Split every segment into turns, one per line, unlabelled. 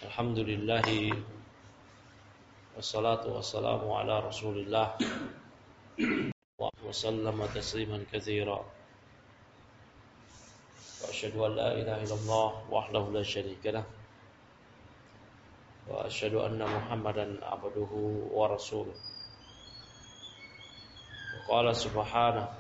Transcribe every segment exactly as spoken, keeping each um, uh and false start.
Alhamdulillahi wassalatu wassalamu ala Rasulillah wa sallama tasliman katsira. Wa asyhadu an la ilaha illallah wahdahu la syarika lah. Wa asyhadu anna Muhammadan abduhu wa rasuluh. Wa qala subhanahu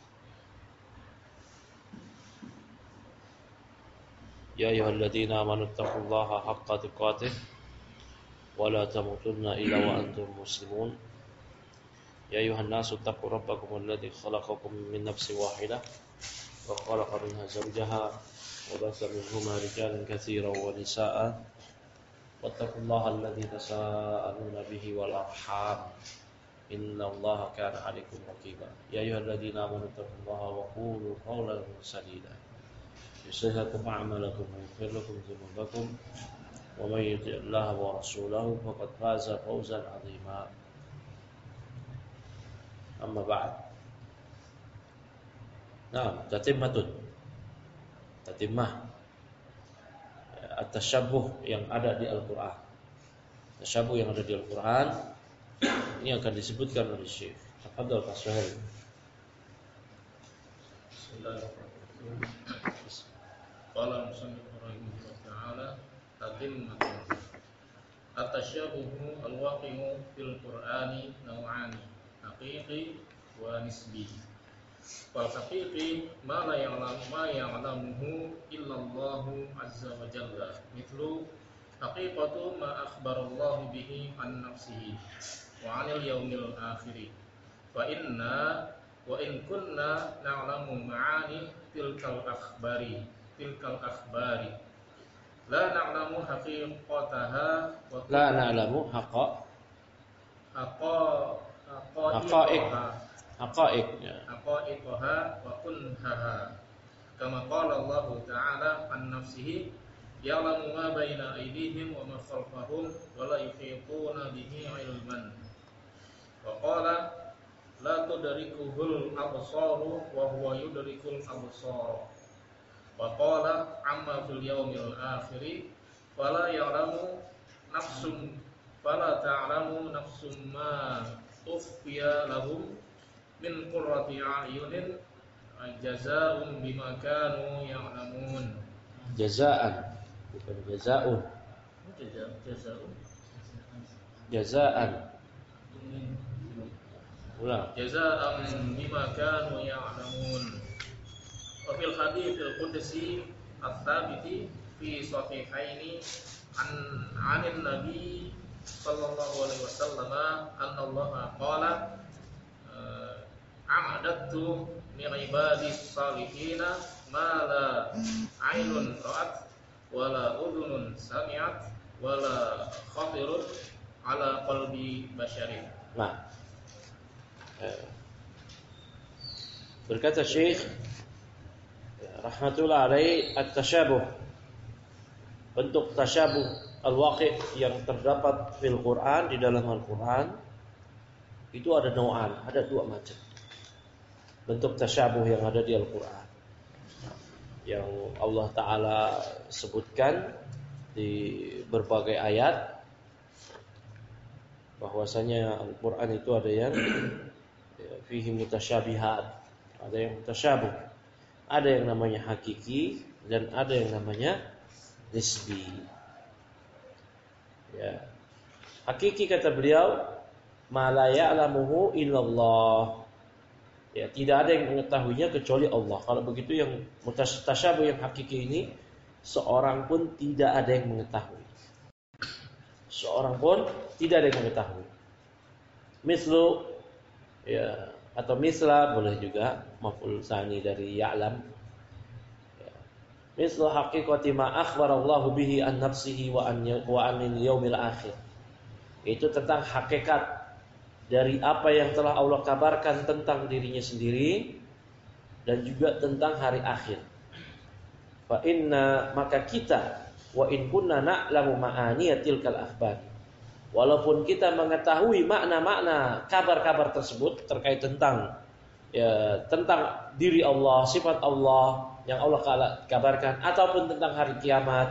Ya ayyuhalladzina amanu taqullaha haqqa tuqatih wa la tamutunna illa wa antum muslimun. Ya ayyuhan nasu taqu rabbakum alladzi khalaqakum min nafsin wahidah wa khalaqa minha zawjaha wa bassa minhuma rijalan katsiran wa nisaa'a wattaqullaha alladzi tasaaluna bihi wal arham innallaha kana 'alaikum raqiba. Ya ayyuhalladzina amanu taqullaha wa qulu qawlan sadida يصلح لكم أعمالكم ويغفر لكم ذنوبكم ومن يطع الله ورسوله فقد فاز فوزا عظيما. أما بعد. Nah, tatimmatun. Tatimah at-tashabbuh yang ada di Al-Qur'an. Tashabbuh yang ada di Al-Qur'an ini akan disebutkan oleh Syekh. Tafadhal Pak Suhail.
Bismillahirrahmanirrahim. Qala musannif rahimahullah ta'ala tatimmatun. At-tasyabuhu al-waqi'u fil Qur'ani naw'ani, haqiqi wa nisbi. Fal haqiqi ma la ya'lamu ma ya'lamuhu illa Allah azza wa jalla, mithlu haqiqatu ma akhbarallahu bihi an nafsihi wa 'anil yaumil akhir. Fa inna wa in kunna na'lamu ma'ani tilkal akhbari tilkal akhbari la na'lamu haqiqataha wa
La na'lamu haqa
haqa
haqa'iq haqa'iq ya.
haqa'iqaha wa kunhaha kama qala Allah ta'ala an nafsihi ya'lamu ma baina aydihim wa ma khalfahum wa la yuhituna bihi 'ilman wa qala la tudrikuhul absaru wa huwa yudrikul absara wa qala amma fil yaumil akhir fala ya'lamu nafsum fala ta'lamu nafsum ma ukhfiya lahum min qurrati a'yunin jazaa'un bima kanu ya'lamun.
Jazaan bukan jazaun.
Jazaa'un
Jazaan. Ulang.
Jazaa'an bima kanu ya'lamun. Wa fil haditsil qudsi ats-tsabiti fi sahihaini an 'anin nabi sallallahu alaihi wasallam anna Allah qala a'adtu min ibadis salihina ma la 'ainun ra'at wa la udhunun sami'at wa la khatirun 'ala qalbi basyarin.
Nah, berkata Syekh rahmatullah alaih, at-tasyabuh, bentuk tasyabuh al-waqi' yang terdapat fil Quran, di dalam Al-Quran itu ada nau'an, ada dua macam bentuk tasyabuh yang ada di Al-Quran yang Allah Ta'ala sebutkan di berbagai ayat, bahwasanya Al-Quran itu ada yang fihi mutasyabihat, ada yang mutasyabuh, ada yang namanya hakiki dan ada yang namanya nisbi. Ya. Hakiki kata beliau, ma la ya'lamuhu illallah. Ya, tidak ada yang mengetahuinya kecuali Allah. Kalau begitu yang mutasyabuh yang hakiki ini seorang pun tidak ada yang mengetahui. Seorang pun tidak ada yang mengetahui. Mislu ya, atau misla boleh juga, maf'ul tsani dari ya'lam. Ya. Mislu haqiqati ma akhbarallahu bihi an nafsihi wa an wa anil yaumil akhir. Itu tentang hakikat dari apa yang telah Allah kabarkan tentang dirinya sendiri dan juga tentang hari akhir. Fa inna, maka kita, wa in kunna na'lamu ma'ani tilkal akhbar, walaupun kita mengetahui makna-makna kabar-kabar tersebut terkait tentang ya, tentang diri Allah, sifat Allah yang Allah kabarkan, ataupun tentang hari kiamat,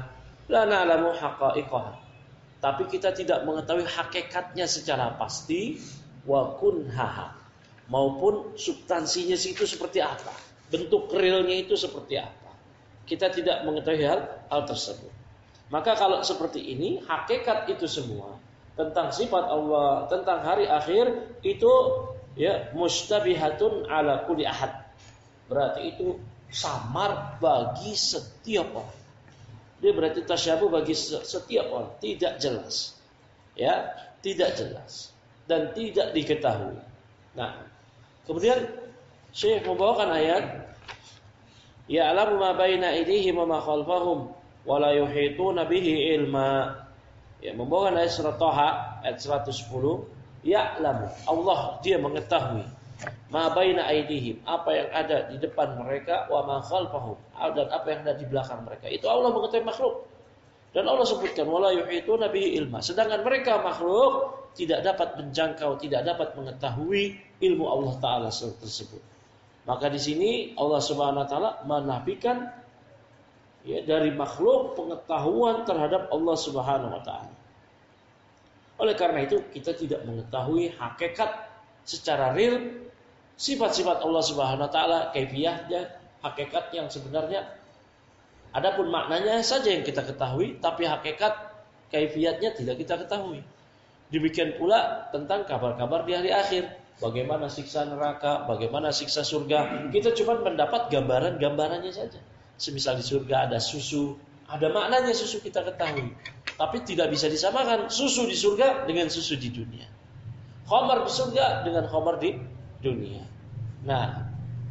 La na'lamu haqa'iqaha. Tapi kita tidak mengetahui hakikatnya secara pasti, wa kunhaha, maupun substansinya itu seperti apa, bentuk realnya itu seperti apa. Kita tidak mengetahui hal, hal tersebut. Maka kalau seperti ini, hakikat itu semua tentang sifat Allah, tentang hari akhir itu ya mustabihatun ala kulli ahad. Berarti itu samar bagi setiap orang. Dia berarti tasyabuh bagi setiap orang, tidak jelas. Ya, tidak jelas dan tidak diketahui. Nah, kemudian Syekh membawakan ayat ya'lamu ma baina aydihim wa ma khalfahum wa la yuhituna bihi ilma. Ya, membawakan ayat surah Thaha ayat seratus sepuluh, ya'lamu, Allah dia mengetahui ma baina aydihim, apa yang ada di depan mereka, wa ma khalfahum, dan apa yang ada di belakang mereka. Itu Allah mengetahui makhluk. Dan Allah sebutkan wala yuhituna bihi ilma. Sedangkan mereka makhluk tidak dapat menjangkau, tidak dapat mengetahui ilmu Allah taala tersebut. Maka di sini Allah Subhanahu wa taala menafikan ya dari makhluk pengetahuan terhadap Allah Subhanahu wa taala. Oleh karena itu kita tidak mengetahui hakikat secara real sifat-sifat Allah Subhanahu wa taala, kaifiyahnya, hakikat yang sebenarnya. Adapun maknanya saja yang kita ketahui, tapi hakikat kaifiyatnya tidak kita ketahui. Demikian pula tentang kabar-kabar di hari akhir, bagaimana siksa neraka, bagaimana siksa surga. Kita cuma mendapat gambaran-gambarannya saja. Semisal di surga ada susu, ada maknanya susu kita ketahui, tapi tidak bisa disamakan susu di surga dengan susu di dunia, khamar di surga dengan khamar di dunia. Nah,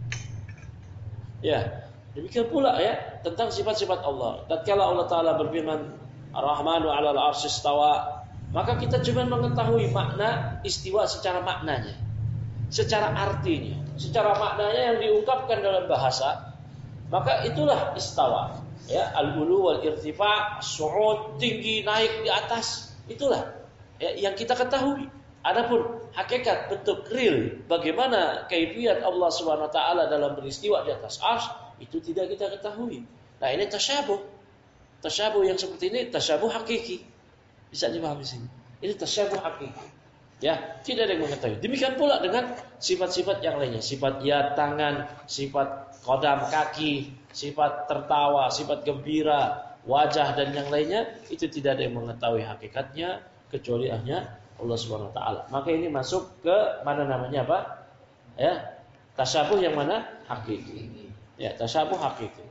ya demikian pula ya tentang sifat-sifat Allah. Tatkala Allah Taala berfirman Ar-Rahmanu 'alal 'arsy istawa, maka kita cuma mengetahui makna istiwa secara maknanya, secara artinya, secara maknanya yang diungkapkan dalam bahasa. Maka itulah istawa, ya, al-ulu wal irtifa', su'ud, tinggi, naik di atas, itulah ya, yang kita ketahui. Adapun hakikat bentuk real bagaimana kaifiyat Allah Subhanahu wa taala dalam beristiwa di atas arsy itu tidak kita ketahui. Nah, ini tasyabuh. Tasyabuh yang seperti ini tasyabuh hakiki. Bisa dipahami sini. Ini tasyabuh hakiki. Ya, tidak ada yang mengetahui. Demikian pula dengan sifat-sifat yang lainnya, sifat ya tangan, sifat kodam kaki, sifat tertawa, sifat gembira, wajah dan yang lainnya, itu tidak ada yang mengetahui hakikatnya kecuali hanya Allah Subhanahu wa taala. Maka ini masuk ke mana namanya apa? Ya, tasyabuh yang mana? Hakiki. Ya, tasyabuh hakiki.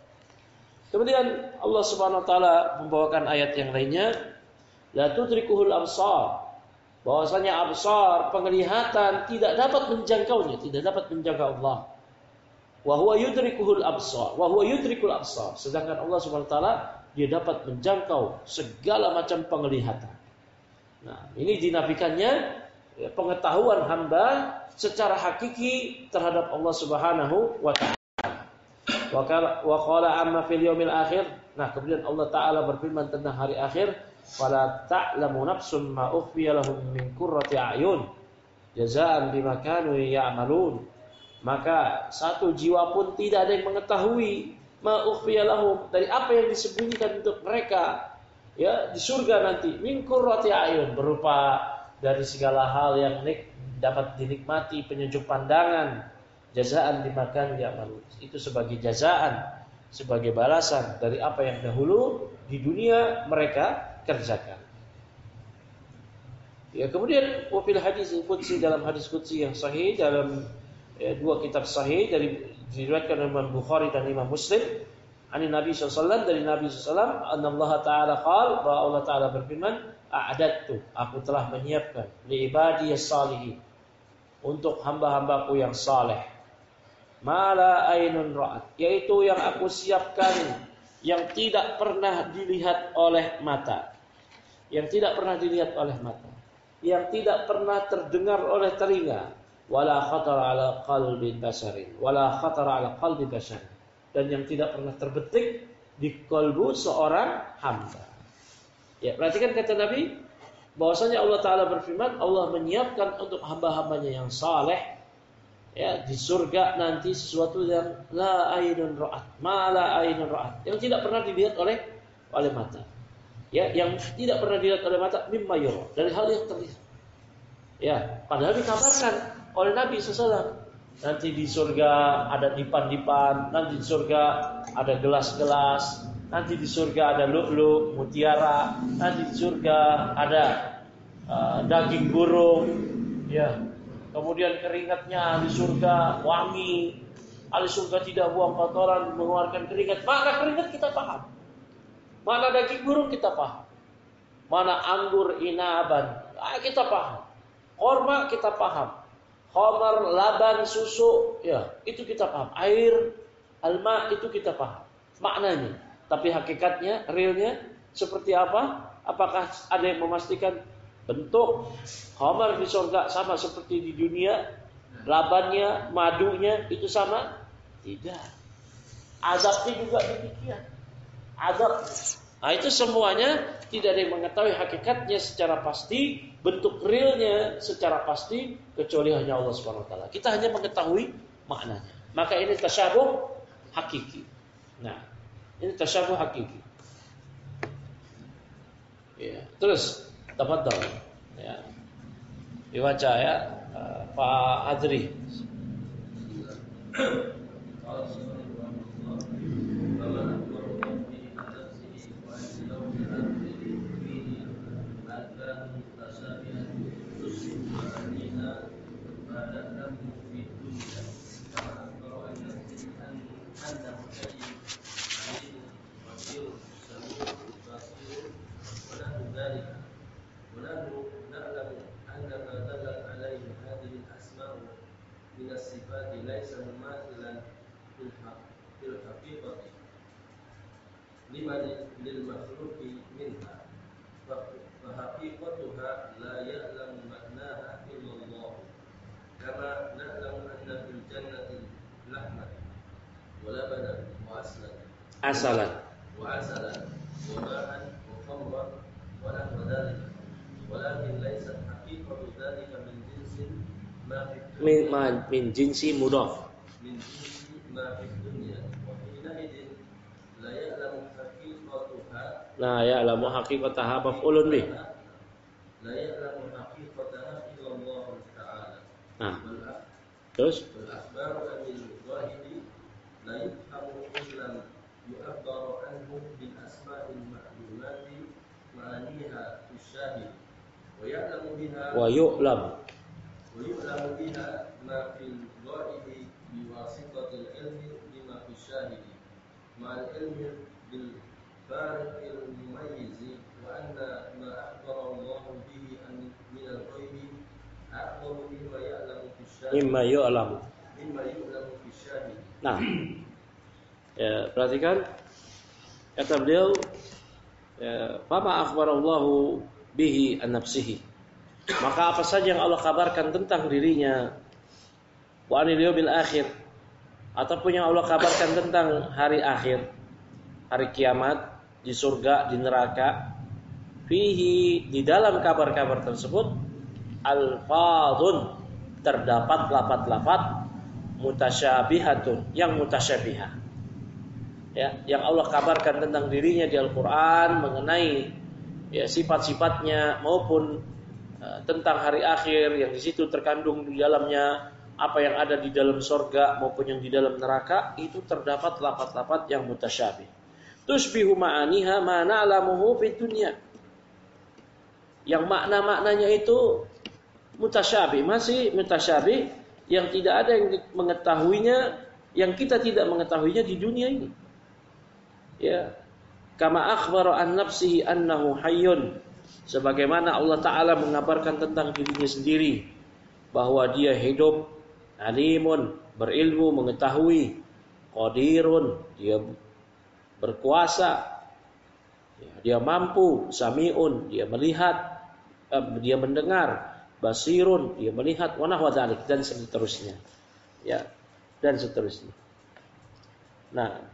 Kemudian Allah Subhanahu wa taala membawakan ayat yang lainnya, la tudrikuhul absar. Bahwasanya absar, penglihatan tidak dapat menjangkaunya, tidak dapat menjangkau Allah. Wa huwa yudrikuhul absar, wa huwa yudrikul absar. Sedangkan Allah Subhanahu wa taala dia dapat menjangkau segala macam penglihatan. Nah, ini dinafikannya ya, pengetahuan hamba secara hakiki terhadap Allah Subhanahu wa taala. Wa qala amma fil yaumil akhir. Nah, kemudian Allah taala berfirman tentang hari akhir, fala ta'lamu nafsun ma ukhfiya lahum min qurrati a'yun jazaa'an bima kanu ya'malun. Maka satu jiwa pun tidak ada yang mengetahui ma ukhfiya lahum, dari apa yang disembunyikan untuk mereka ya di surga nanti, min qurrati a'yun, berupa dari segala hal yang nik, dapat dinikmati, penyejuk pandangan, jazaa'an bima kanu ya'malun. Itu sebagai jazaan, sebagai balasan dari apa yang dahulu di dunia mereka kerjakan. Ya, kemudian wafil hadis qudsi, dalam hadis qudsi yang sahih dalam ya, dua kitab sahih dari diriwayatkan oleh Imam Bukhari dan Imam Muslim, ani Nabi sallallahu alaihi wasallam, dari Nabi sallallahu alaihi wasallam, Allah taala qala, bahwa Allah taala berfirman, a'adattu, aku telah menyiapkan li ibadiyas salihin, untuk hamba-hambaku yang saleh, mala ainun ra'at, yaitu yang aku siapkan yang tidak pernah dilihat oleh mata, yang tidak pernah dilihat oleh mata, yang tidak pernah terdengar oleh telinga, wala khatara ala qalbi basharin, wala khatara ala qalbi basharin, dan yang tidak pernah terbetik di kalbu seorang hamba. Ya, perhatikan kata Nabi bahwasanya Allah taala berfirman, Allah menyiapkan untuk hamba-hambanya yang saleh ya di surga nanti sesuatu yang la ainun ra'at, ma la ainun ra'at, yang tidak pernah dilihat oleh oleh mata. Ya, yang tidak pernah dilihat oleh mata mimma yura, dari hal yang terlihat. Ya, padahal dikabarkan oleh Nabi shallallahu alaihi wasallam, nanti di surga ada dipan-dipan, nanti di surga ada gelas-gelas, nanti di surga ada lu'lu, mutiara, nanti di surga ada uh, daging burung, ya. Kemudian keringatnya di surga wangi, ahli surga tidak buang kotoran, mengeluarkan keringat. Mana keringat kita paham, mana daging burung kita paham, mana anggur inaban ah, kita paham, korma kita paham, khamar, laban, susu, ya itu kita paham, air, alma itu kita paham maknanya. Tapi hakikatnya, realnya seperti apa? Apakah ada yang memastikan bentuk khamar di surga sama seperti di dunia? Labannya, madunya itu sama? Tidak. Azabnya juga demikian. Azab. Nah itu semuanya tidak ada yang mengetahui hakikatnya secara pasti, bentuk realnya secara pasti kecuali hanya Allah Subhanahu wa taala. Kita hanya mengetahui maknanya. Maka ini tasyabuh hakiki. Nah, ini tasyabuh hakiki. Ya, terus tafadhal. Ya. Dibaca ya, uh, Pak Adri. Asalan wa asalan wa ma'an wa khamran wa nahwa dhalika walakin laysat haqiqatu dhalika min jinsin ma fi min ma min jinsi mudhaf min jinsi ma fi dunya wa hina idin la ya'lamu haqiqataha la ya'lamu haqiqataha maf'ulun bih la ya'lamu haqiqataha illa Allah ta'ala. Nah, terus wal akhbaru anil ghaibi la yafhamu illa yu'abbaru anhu bil asma'il ma'lumati ma'aniha bisyahid wa ya'lamu biha wa yu'lam wa yu'lamu biha ma fil ghaibi biwasitatil ilmi bima bisyahid ma'al ilmi bil fariqil mumayyiz wa anna ma akhbara Allah bihi an min al-ghaibi aqwamu mimma ya'lamu bisyahid mimma yu'lamu mimma yu'lamu bisyahid. Nah, ya, perhatikan kata beliau, ya, fama akhbarallahu bihi an nafsihi, maka apa saja yang Allah kabarkan tentang dirinya, wa anil yaumil akhir, ataupun yang Allah kabarkan tentang hari akhir, hari kiamat, di surga, di neraka, fihi, di dalam kabar-kabar tersebut alfadhun, terdapat lafaz-lafaz mutasyabihatun, yang mutasyabihah. Ya, yang Allah kabarkan tentang dirinya di Al-Quran mengenai ya, sifat-sifatnya maupun uh, tentang hari akhir yang di situ terkandung di dalamnya apa yang ada di dalam surga maupun yang di dalam neraka, itu terdapat lafaz-lafaz yang mutasyabih. Tusbihu ma'aniha ma na'lamuhu fid dunya. Yang makna-maknanya itu mutasyabih, masih mutasyabih, yang tidak ada yang mengetahuinya, yang kita tidak mengetahuinya di dunia ini. Ya, kama akhbara an nafsihi annahu hayyun, sebagaimana Allah Ta'ala mengabarkan tentang dirinya sendiri bahwa dia hidup, alimun, berilmu, mengetahui, qadirun, dia berkuasa, ya, dia mampu, sami'un, dia melihat, eh, dia mendengar, basirun, dia melihat, wa nahwa dzalik, dan seterusnya. Ya, dan seterusnya. Nah,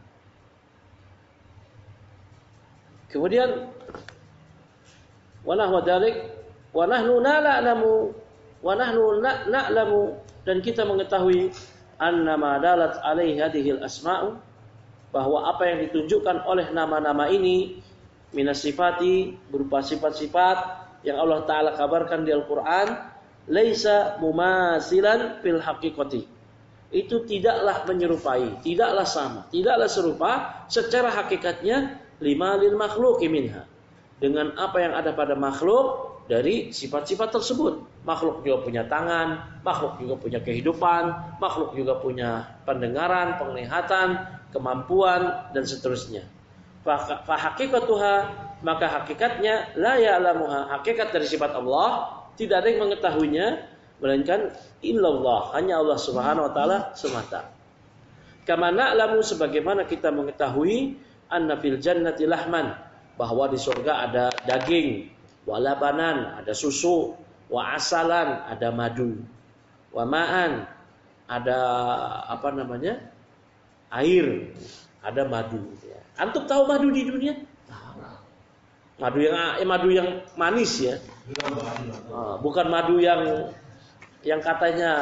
kemudian wa nahwa dzalik wa nahnu na'lamu wa nahnu na'lamu, dan kita mengetahui annama dalat alaihi hadhil asma'u, bahwa apa yang ditunjukkan oleh nama-nama ini minas sifati, berupa sifat-sifat yang Allah Ta'ala kabarkan di Al-Quran, laisa mumasilan fil haqiqati. Itu tidaklah menyerupai, tidaklah sama, tidaklah serupa secara hakikatnya lima lil makhluqi minha, dengan apa yang ada pada makhluk dari sifat-sifat tersebut. Makhluk juga punya tangan, makhluk juga punya kehidupan, makhluk juga punya pendengaran, penglihatan, kemampuan, dan seterusnya. Fa hakikatuha, maka hakikatnya la ya'lamuha, hakikat dari sifat Allah tidak ada yang mengetahuinya melainkan illallah, hanya Allah Subhanahu wa taala semata. Kama na'lamu, sebagaimana kita mengetahui anna fil jannati lahman, bahwa di surga ada daging, walabanan, ada susu, wa asalan, ada madu, wa ma'an, ada apa namanya? air, ada madu. Antum tahu madu di dunia? Madu yang eh, madu yang manis ya. Bukan madu yang yang katanya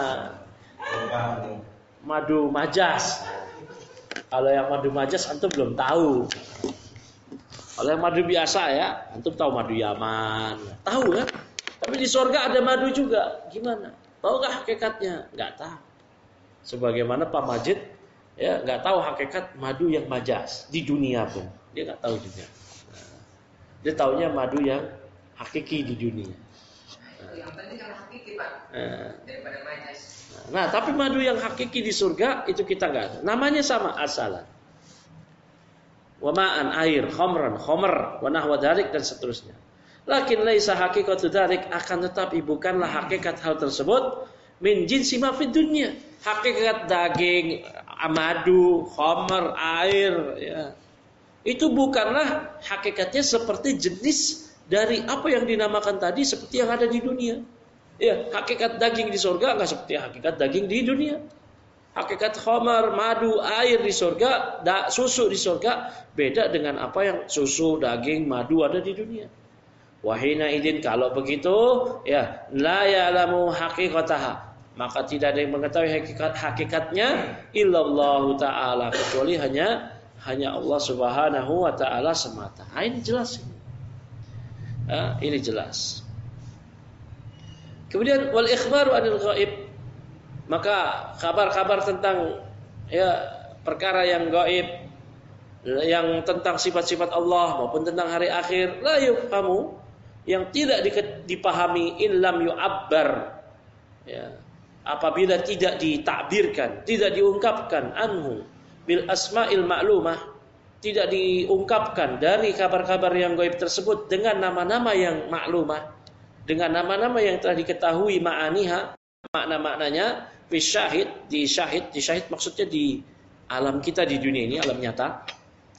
madu majas. Kalau yang madu majas antum belum tahu. Kalau yang madu biasa ya, antum tahu madu Yaman. Tahu kan? Tapi di surga ada madu juga. Gimana? Tahu nggak hakikatnya? Nggak tahu. Sebagaimana Pak Majid ya nggak tahu hakikat madu yang majas di dunia pun. Dia nggak tahu juga. Dia taunya madu yang hakiki di dunia.
Yang penting kan hakiki Pak,
Nah,
daripada majas.
Nah, tapi madu yang hakiki di surga itu kita nggak ada. Namanya sama, asalan. Wa ma'an, air, khamran, khamr, wa nahwa dzalik, dan seterusnya. Lakin laisa haqiqatu dzalik, akan tetapi bukanlah hakikat hal tersebut min jinsi ma fid dunya. Hakikat daging, madu, khamr, air ya. Itu bukanlah hakikatnya seperti jenis dari apa yang dinamakan tadi seperti yang ada di dunia. Ya, hakikat daging di surga enggak seperti hakikat daging di dunia. Hakikat khamar, madu, air di surga, da, susu di surga beda dengan apa yang susu, daging, madu ada di dunia. Wahina idin, kalau begitu ya la ya'lamu haqiqataha, maka tidak ada yang mengetahui hakikat hakikatnya illallah taala, kecuali hanya hanya Allah Subhanahu wa taala semata. Nah, ini jelas ini. Nah, ini jelas. Kemudian wal ikhbaru anil ghaib, maka kabar-kabar tentang ya perkara yang gaib, yang tentang sifat-sifat Allah maupun tentang hari akhir, la yufhamu, yang tidak dipahami illam yu'abbar, ya, apabila tidak ditakbirkan, tidak diungkapkan anhu bil asma'il ma'lumah, tidak diungkapkan dari kabar-kabar yang gaib tersebut dengan nama-nama yang maklumah, dengan nama-nama yang telah diketahui ma'aniha, makna-maknanya fi syahid, di syahid, di syahid maksudnya di alam kita di dunia ini, alam nyata.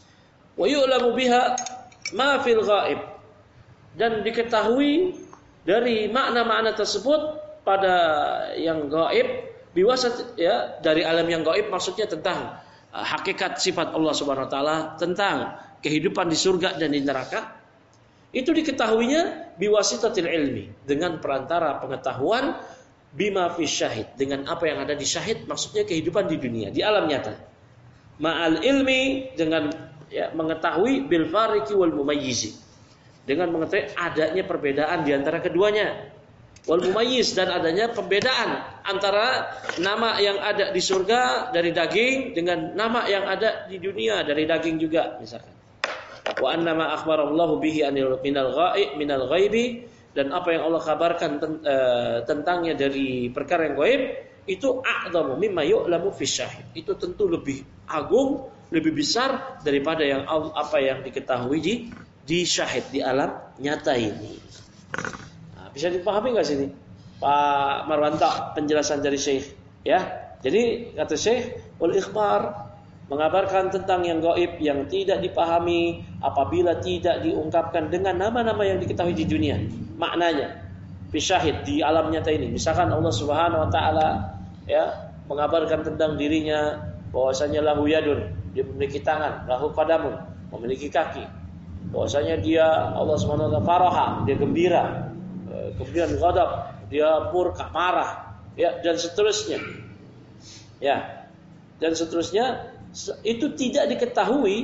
Wa yu'lamu biha ma fil ghaib, dan diketahui dari makna-makna tersebut pada yang gaib, biwasat ya, dari alam yang gaib maksudnya tentang uh, hakikat sifat Allah Subhanahu wa taala, tentang kehidupan di surga dan di neraka. Itu diketahuinya biwasitatil ilmi, dengan perantara pengetahuan bima fi syahid, dengan apa yang ada di syahid, maksudnya kehidupan di dunia, di alam nyata. Ma'al ilmi, dengan ya, mengetahui bil fariqi wal mumayyizi, dengan mengetahui adanya perbedaan di antara keduanya. Wal mumayyiz, dan adanya pembedaan antara nama yang ada di surga dari daging dengan nama yang ada di dunia dari daging juga, misalkan. Wa annama akhbarallahu bihi anil minal ghaib minal ghaibi, dan apa yang Allah kabarkan tentangnya dari perkara yang gaib itu a'dhamu mimma yu'lamu fi syahid, itu tentu lebih agung, lebih besar daripada yang apa yang diketahui di di syahid, di alam nyata ini. Nah, bisa dipahami enggak sini Pak Marwanta penjelasan dari Syekh ya? Jadi kata Syekh wal ikhbar, mengabarkan tentang yang gaib yang tidak dipahami apabila tidak diungkapkan dengan nama-nama yang diketahui di dunia. Maknanya fi syahid, di alam nyata ini. Misalkan Allah Subhanahu wa taala ya mengabarkan tentang dirinya bahwasanya lahu yadun, dia memiliki tangan, lahu qadamun, memiliki kaki. Bahwasanya dia Allah Subhanahu wa taala faraha, dia gembira. Kemudian ghadab, dia murka, marah, ya, dan seterusnya. Ya. Dan seterusnya, itu tidak diketahui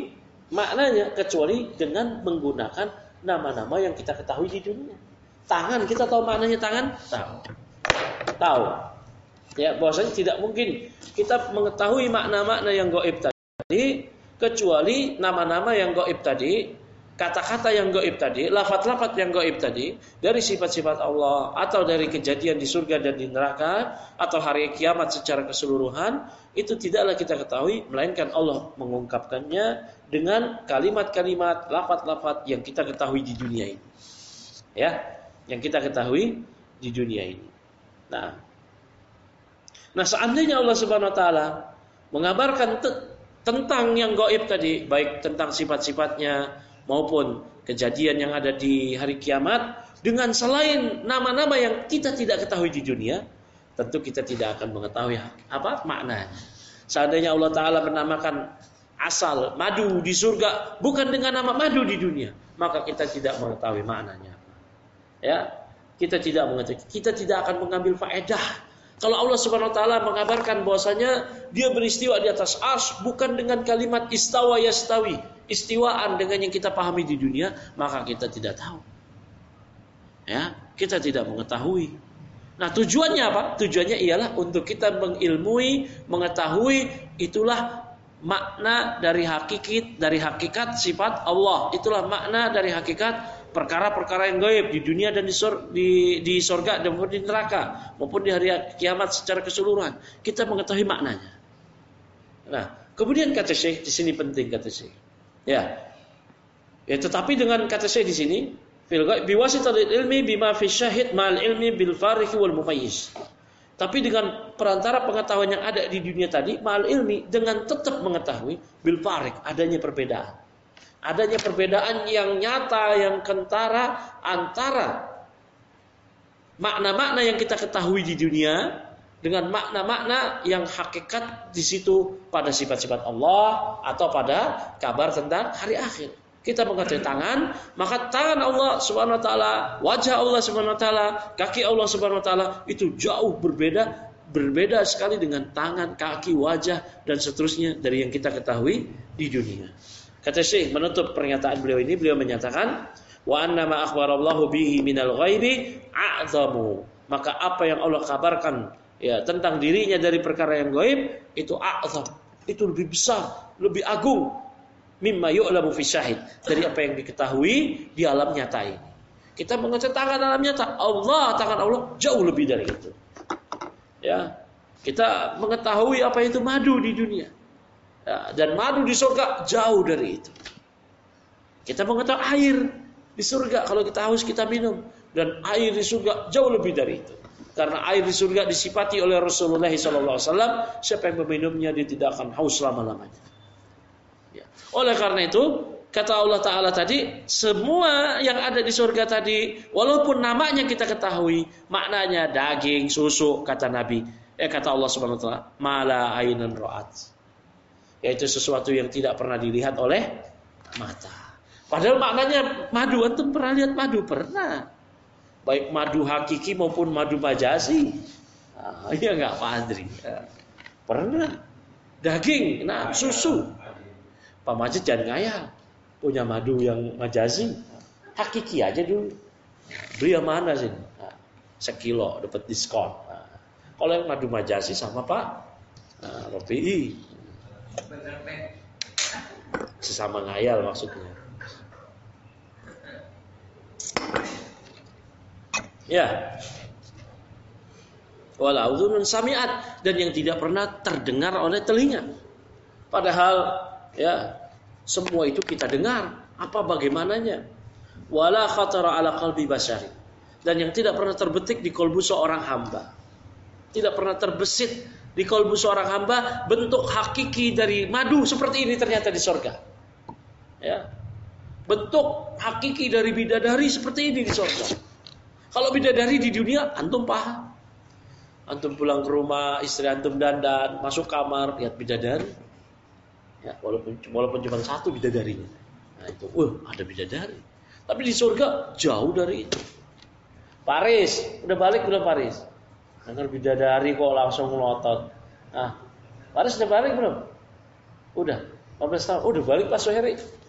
maknanya kecuali dengan menggunakan nama-nama yang kita ketahui di dunia. Tangan, kita tahu maknanya tangan? Tahu. Tahu. Ya, bahwasanya tidak mungkin kita mengetahui makna-makna yang gaib tadi kecuali nama-nama yang gaib tadi, kata-kata yang gaib tadi, lafaz-lafaz yang gaib tadi dari sifat-sifat Allah atau dari kejadian di surga dan di neraka atau hari kiamat secara keseluruhan, itu tidaklah kita ketahui melainkan Allah mengungkapkannya dengan kalimat-kalimat, lafaz-lafaz yang kita ketahui di dunia ini. Ya, yang kita ketahui di dunia ini. Nah, nah seandainya Allah Subhanahu wa taala mengabarkan te- tentang yang gaib tadi, baik tentang sifat-sifatnya maupun kejadian yang ada di hari kiamat dengan selain nama-nama yang kita tidak ketahui di dunia, tentu kita tidak akan mengetahui apa maknanya. Seandainya Allah Ta'ala menamakan asal madu di surga bukan dengan nama madu di dunia, maka kita tidak mengetahui maknanya. Ya, kita tidak mengetahui, kita tidak akan mengambil faedah. Kalau Allah Subhanahu wa taala mengabarkan bahwasanya Dia beristiwa di atas arsy bukan dengan kalimat istawa yastawi, istiwaan dengan yang kita pahami di dunia, maka kita tidak tahu. Ya, kita tidak mengetahui. Nah, tujuannya apa? Tujuannya ialah untuk kita mengilmui, mengetahui itulah makna dari hakikat dari hakikat sifat Allah. Itulah makna dari hakikat perkara-perkara yang gaib di dunia dan di sur, di, di surga dan di neraka maupun di hari kiamat secara keseluruhan. Kita mengetahui maknanya. Nah, kemudian kata Syekh di sini penting kata Syekh. Ya. Ya, tetapi dengan kata Syekh di sini fil ghaib biwasitatil ilmi bima fi syahid ma'al ilmi bil fariq wal mumayyiz. Tapi dengan perantara pengetahuan yang ada di dunia tadi ma'al ilmi, dengan tetap mengetahui bil fariq, adanya perbedaan. Adanya perbedaan yang nyata, yang kentara antara makna-makna yang kita ketahui di dunia dengan makna-makna yang hakikat di situ pada sifat-sifat Allah atau pada kabar tentang hari akhir. Kita mengetahui tangan, maka tangan Allah Subhanahu wa taala, wajah Allah Subhanahu wa taala, kaki Allah Subhanahu wa taala itu jauh berbeda, berbeda sekali dengan tangan, kaki, wajah dan seterusnya dari yang kita ketahui di dunia. Kata Syekh menutup pernyataan beliau ini, beliau menyatakan wa anna ma akhbarallahu bihi minal ghaibi a'zamu. Maka apa yang Allah kabarkan ya tentang dirinya dari perkara yang gaib itu a'zam, itu lebih besar, lebih agung mimma yu'lamu fi syahid, dari apa yang diketahui di alam nyata ini. Kita mengetahui tangan alam nyata, Allah, tangan Allah jauh lebih dari itu. Ya, kita mengetahui apa itu madu di dunia. Ya, dan madu di surga jauh dari itu. Kita mengetahui air di surga, kalau kita haus kita minum, dan air di surga jauh lebih dari itu. Karena air di surga disifati oleh Rasulullah shallallahu alaihi wasallam, siapa yang meminumnya dia tidak akan haus selama-lamanya. Ya. Oleh karena itu, kata Allah Ta'ala tadi, semua yang ada di surga tadi, walaupun namanya kita ketahui, maknanya daging, susu, kata Nabi, eh kata Allah Subhanahu wa taala, mala ainan ra'at. Yaitu sesuatu yang tidak pernah dilihat oleh mata. Padahal maknanya madu, antum pernah lihat madu? Pernah. Baik madu hakiki maupun madu majazi. Ah, iya enggak Pak Andri? Ya. Pernah. Daging, nah susu. Pak Majid jangan ngayal. Punya madu yang majazi. Hakiki aja dulu. Beli yang mana sih? Nah, sekilo dapat diskon. Nah, kalau yang madu majazi sama Pak nah, Robi. Sesama ngayal maksudnya. Ya. Wala udhunun sami'at, dan yang tidak pernah terdengar oleh telinga. Padahal ya semua itu kita dengar. Apa bagaimananya? Wala khatara ala qalbi basyari, dan yang tidak pernah terbetik di kolbu seorang hamba. Tidak pernah terbesit di kolbu seorang hamba bentuk hakiki dari madu seperti ini ternyata di surga. Ya. Bentuk hakiki dari bidadari seperti ini di surga. Kalau bidadari di dunia antum paham. Antum pulang ke rumah, istri antum dandan, masuk kamar, lihat bidadari. Ya, walaupun walaupun cuma satu bidadarinya. Nah itu, wah, ada bidadari. Tapi di surga jauh dari itu. Paris, udah balik belum Paris? Dengar bidadari kok langsung melotot. Nah, Paris udah balik belum? Udah, empat belas tahun. Udah balik Pak Soheri.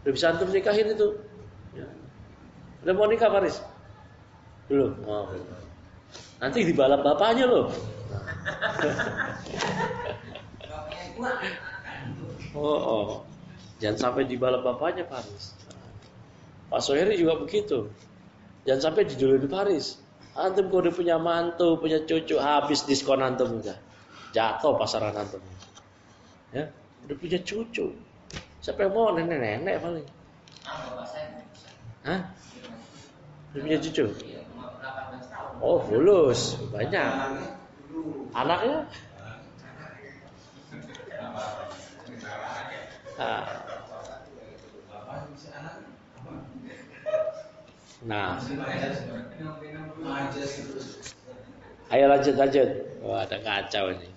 Udah bisa antum nikahin itu. Ya. Udah mau nikah Faris? Belum. Oh, belum. Nanti dibalap bapaknya loh. Oh, oh. Jangan sampai dibalap bapaknya Faris. Pak Soheri juga begitu. Jangan sampai diduluin Faris. Antum kalau udah punya mantu, punya cucu, habis diskon antum udah. Jatuh pasaran antum. Ya, udah punya cucu. Siapa yang mau nenek-nenek paling? Hah? Udah punya cucu? Oh, fulus. Banyak. Anaknya? Nah. Nah. Ayo lanjut lanjut. Wah, ada kacau ini.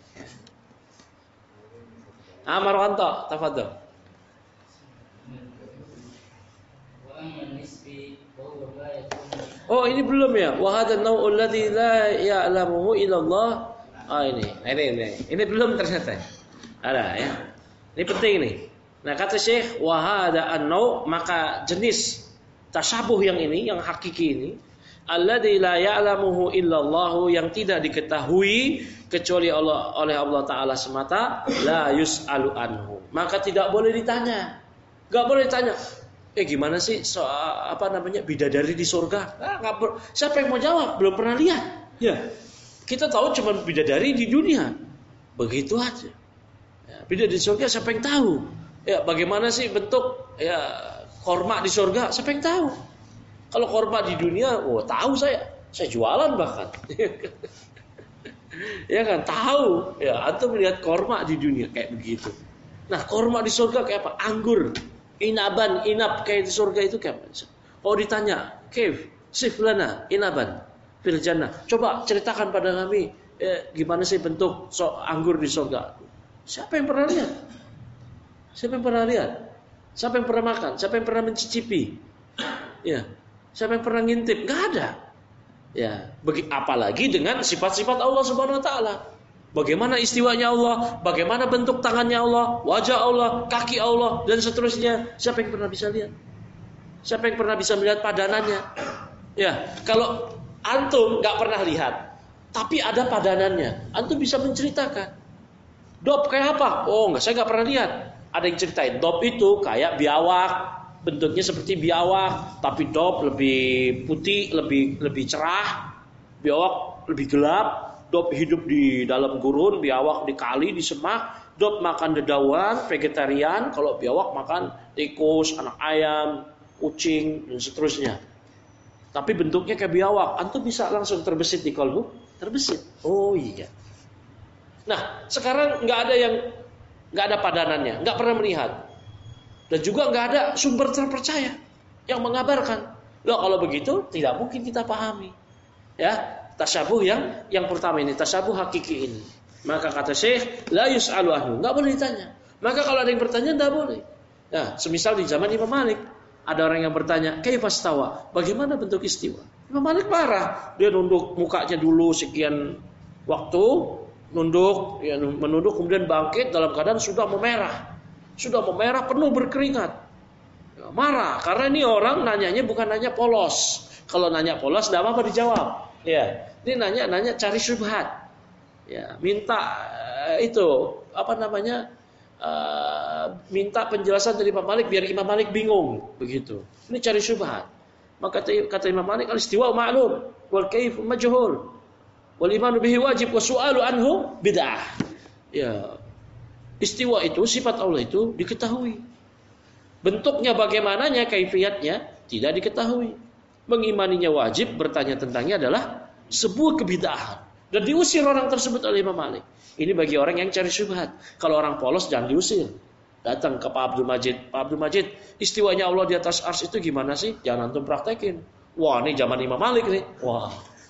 Amar Wanto, tafadhol. Oh, ini belum ya? Wa hadha an-naw'u alladhi la ya'lamuhu illa Allah. Ah ini. Ini ini. Ini belum ternyata. Ada ya. Ini penting nih. Nah, kata Syekh, wa hadha an-naw', maka jenis tasyabuh yang ini, yang hakiki ini, alladzi la ya'lamuhu illallah, yang tidak diketahui kecuali Allah oleh Allah Taala semata, la yus'alu anhu. Maka tidak boleh ditanya. Enggak boleh ditanya. Eh gimana sih so, apa namanya bidadari di surga? Ah, enggak ber, siapa yang mau jawab? Belum pernah lihat. Ya. Kita tahu cuma bidadari di dunia. Begitu aja. Ya, bidadari di surga siapa yang tahu? Ya, bagaimana sih bentuk ya korma di surga? Siapa yang tahu? Kalau korma di dunia, oh tahu saya, saya jualan bahkan. Ya kan, tahu. Ya, antum melihat korma di dunia kayak begitu. Nah, korma di surga kayak apa? Anggur, inaban, inab kayak di surga itu kayak apa? Oh ditanya, kaif, siflana, inaban, fil jannah. Coba ceritakan pada kami, eh, gimana sih bentuk so, anggur di surga? Siapa yang pernah lihat? Siapa yang pernah lihat? Siapa yang pernah makan? Siapa yang pernah mencicipi? Ya. Siapa yang pernah ngintip? Enggak ada. Ya, bagi apalagi dengan sifat-sifat Allah Subhanahu wa taala. Bagaimana istiwanya Allah, bagaimana bentuk tangannya Allah, wajah Allah, kaki Allah dan seterusnya. Siapa yang pernah bisa lihat? Siapa yang pernah bisa melihat padanannya? Ya, kalau antum enggak pernah lihat, tapi ada padanannya, antum bisa menceritakan. Dop kayak apa? Oh, enggak, saya enggak pernah lihat. Ada yang ceritain, dop itu kayak biawak. Bentuknya seperti biawak, tapi dop lebih putih, lebih lebih cerah. Biawak lebih gelap. Dop hidup di dalam gurun, biawak di kali, di semak. Dop makan dedaunan, vegetarian. Kalau biawak makan tikus, anak ayam, kucing dan seterusnya. Tapi bentuknya kayak biawak. Antum bisa langsung terbesit di kalbu, terbesit. Oh iya. Nah, sekarang nggak ada yang nggak ada padanannya, nggak pernah melihat. Dan juga nggak ada sumber terpercaya yang mengabarkan. Loh kalau begitu tidak mungkin kita pahami. Ya, tasyabuh yang yang pertama ini, tasyabuh hakiki ini. Maka kata Syekh, la yus'alu anhu, nggak boleh ditanya. Maka kalau ada yang bertanya nggak boleh. Nah, semisal di zaman Imam Malik, ada orang yang bertanya, kaifa stawa? Bagaimana bentuk istiwa? Imam Malik marah, dia nunduk mukanya dulu sekian waktu, nunduk, ya, menunduk kemudian bangkit dalam keadaan sudah memerah. Sudah memerah penuh berkeringat. Ya, marah karena ini orang nanyanya bukan nanya polos. Kalau nanya polos tidak apa-apa dijawab. Ya, ini nanya-nanya cari syubhat. Ya, minta uh, itu apa namanya? Uh, minta penjelasan dari Imam Malik biar Imam Malik bingung, begitu. Ini cari syubhat. Maka kata, kata Imam Malik, al-istiwa ma'lum wal kaif majhul. Wal imanu bihi wajib wa su'alu anhu bid'ah. Ya. Istiwa itu, sifat Allah itu diketahui. Bentuknya bagaimananya, kaifiyatnya tidak diketahui. Mengimaninya wajib, bertanya tentangnya adalah sebuah kebid'ahan. Dan diusir orang tersebut oleh Imam Malik. Ini bagi orang yang cari syubhat. Kalau orang polos jangan diusir. Datang ke Pak Abdul Majid. Pak Abdul Majid, istiwanya Allah di atas arsy itu gimana sih? Jangan antum praktekin. Wah, ini zaman Imam Malik nih. Wah,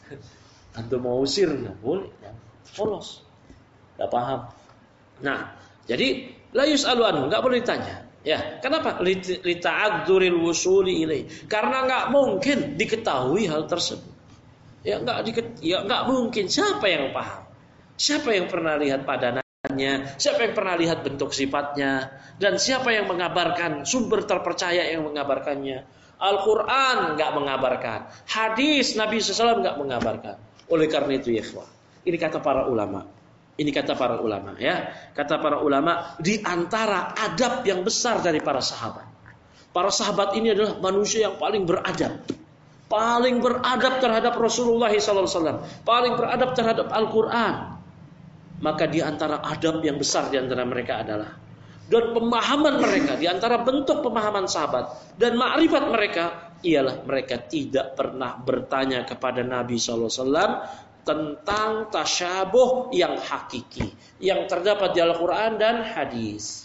antum mau usir nggak boleh. Polos, nggak paham. Nah, jadi la yus'alu anhu, enggak boleh ditanya. Ya, kenapa? Li ta'adzuril wusuli ilai. Karena enggak mungkin diketahui hal tersebut. Ya enggak diket, ya enggak mungkin. Siapa yang paham? Siapa yang pernah lihat padanan siapa yang pernah lihat bentuk sifatnya, dan siapa yang mengabarkan, sumber terpercaya yang mengabarkannya. Al-Quran nggak mengabarkan, hadis Nabi shallallahu alaihi wasallam nggak mengabarkan. Oleh karena itu ya ikhwah, ini kata para ulama, ini kata para ulama ya, kata para ulama di antara adab yang besar dari para sahabat. Para sahabat ini adalah manusia yang paling beradab, paling beradab terhadap Rasulullah shallallahu alaihi wasallam, paling beradab terhadap Al-Quran. Maka di antara adab yang besar di antara mereka adalah, dan pemahaman mereka, di antara bentuk pemahaman sahabat dan makrifat mereka, ialah mereka tidak pernah bertanya kepada Nabi shallallahu alaihi wasallam tentang tasyabuh yang hakiki, yang terdapat di Al-Quran dan hadis.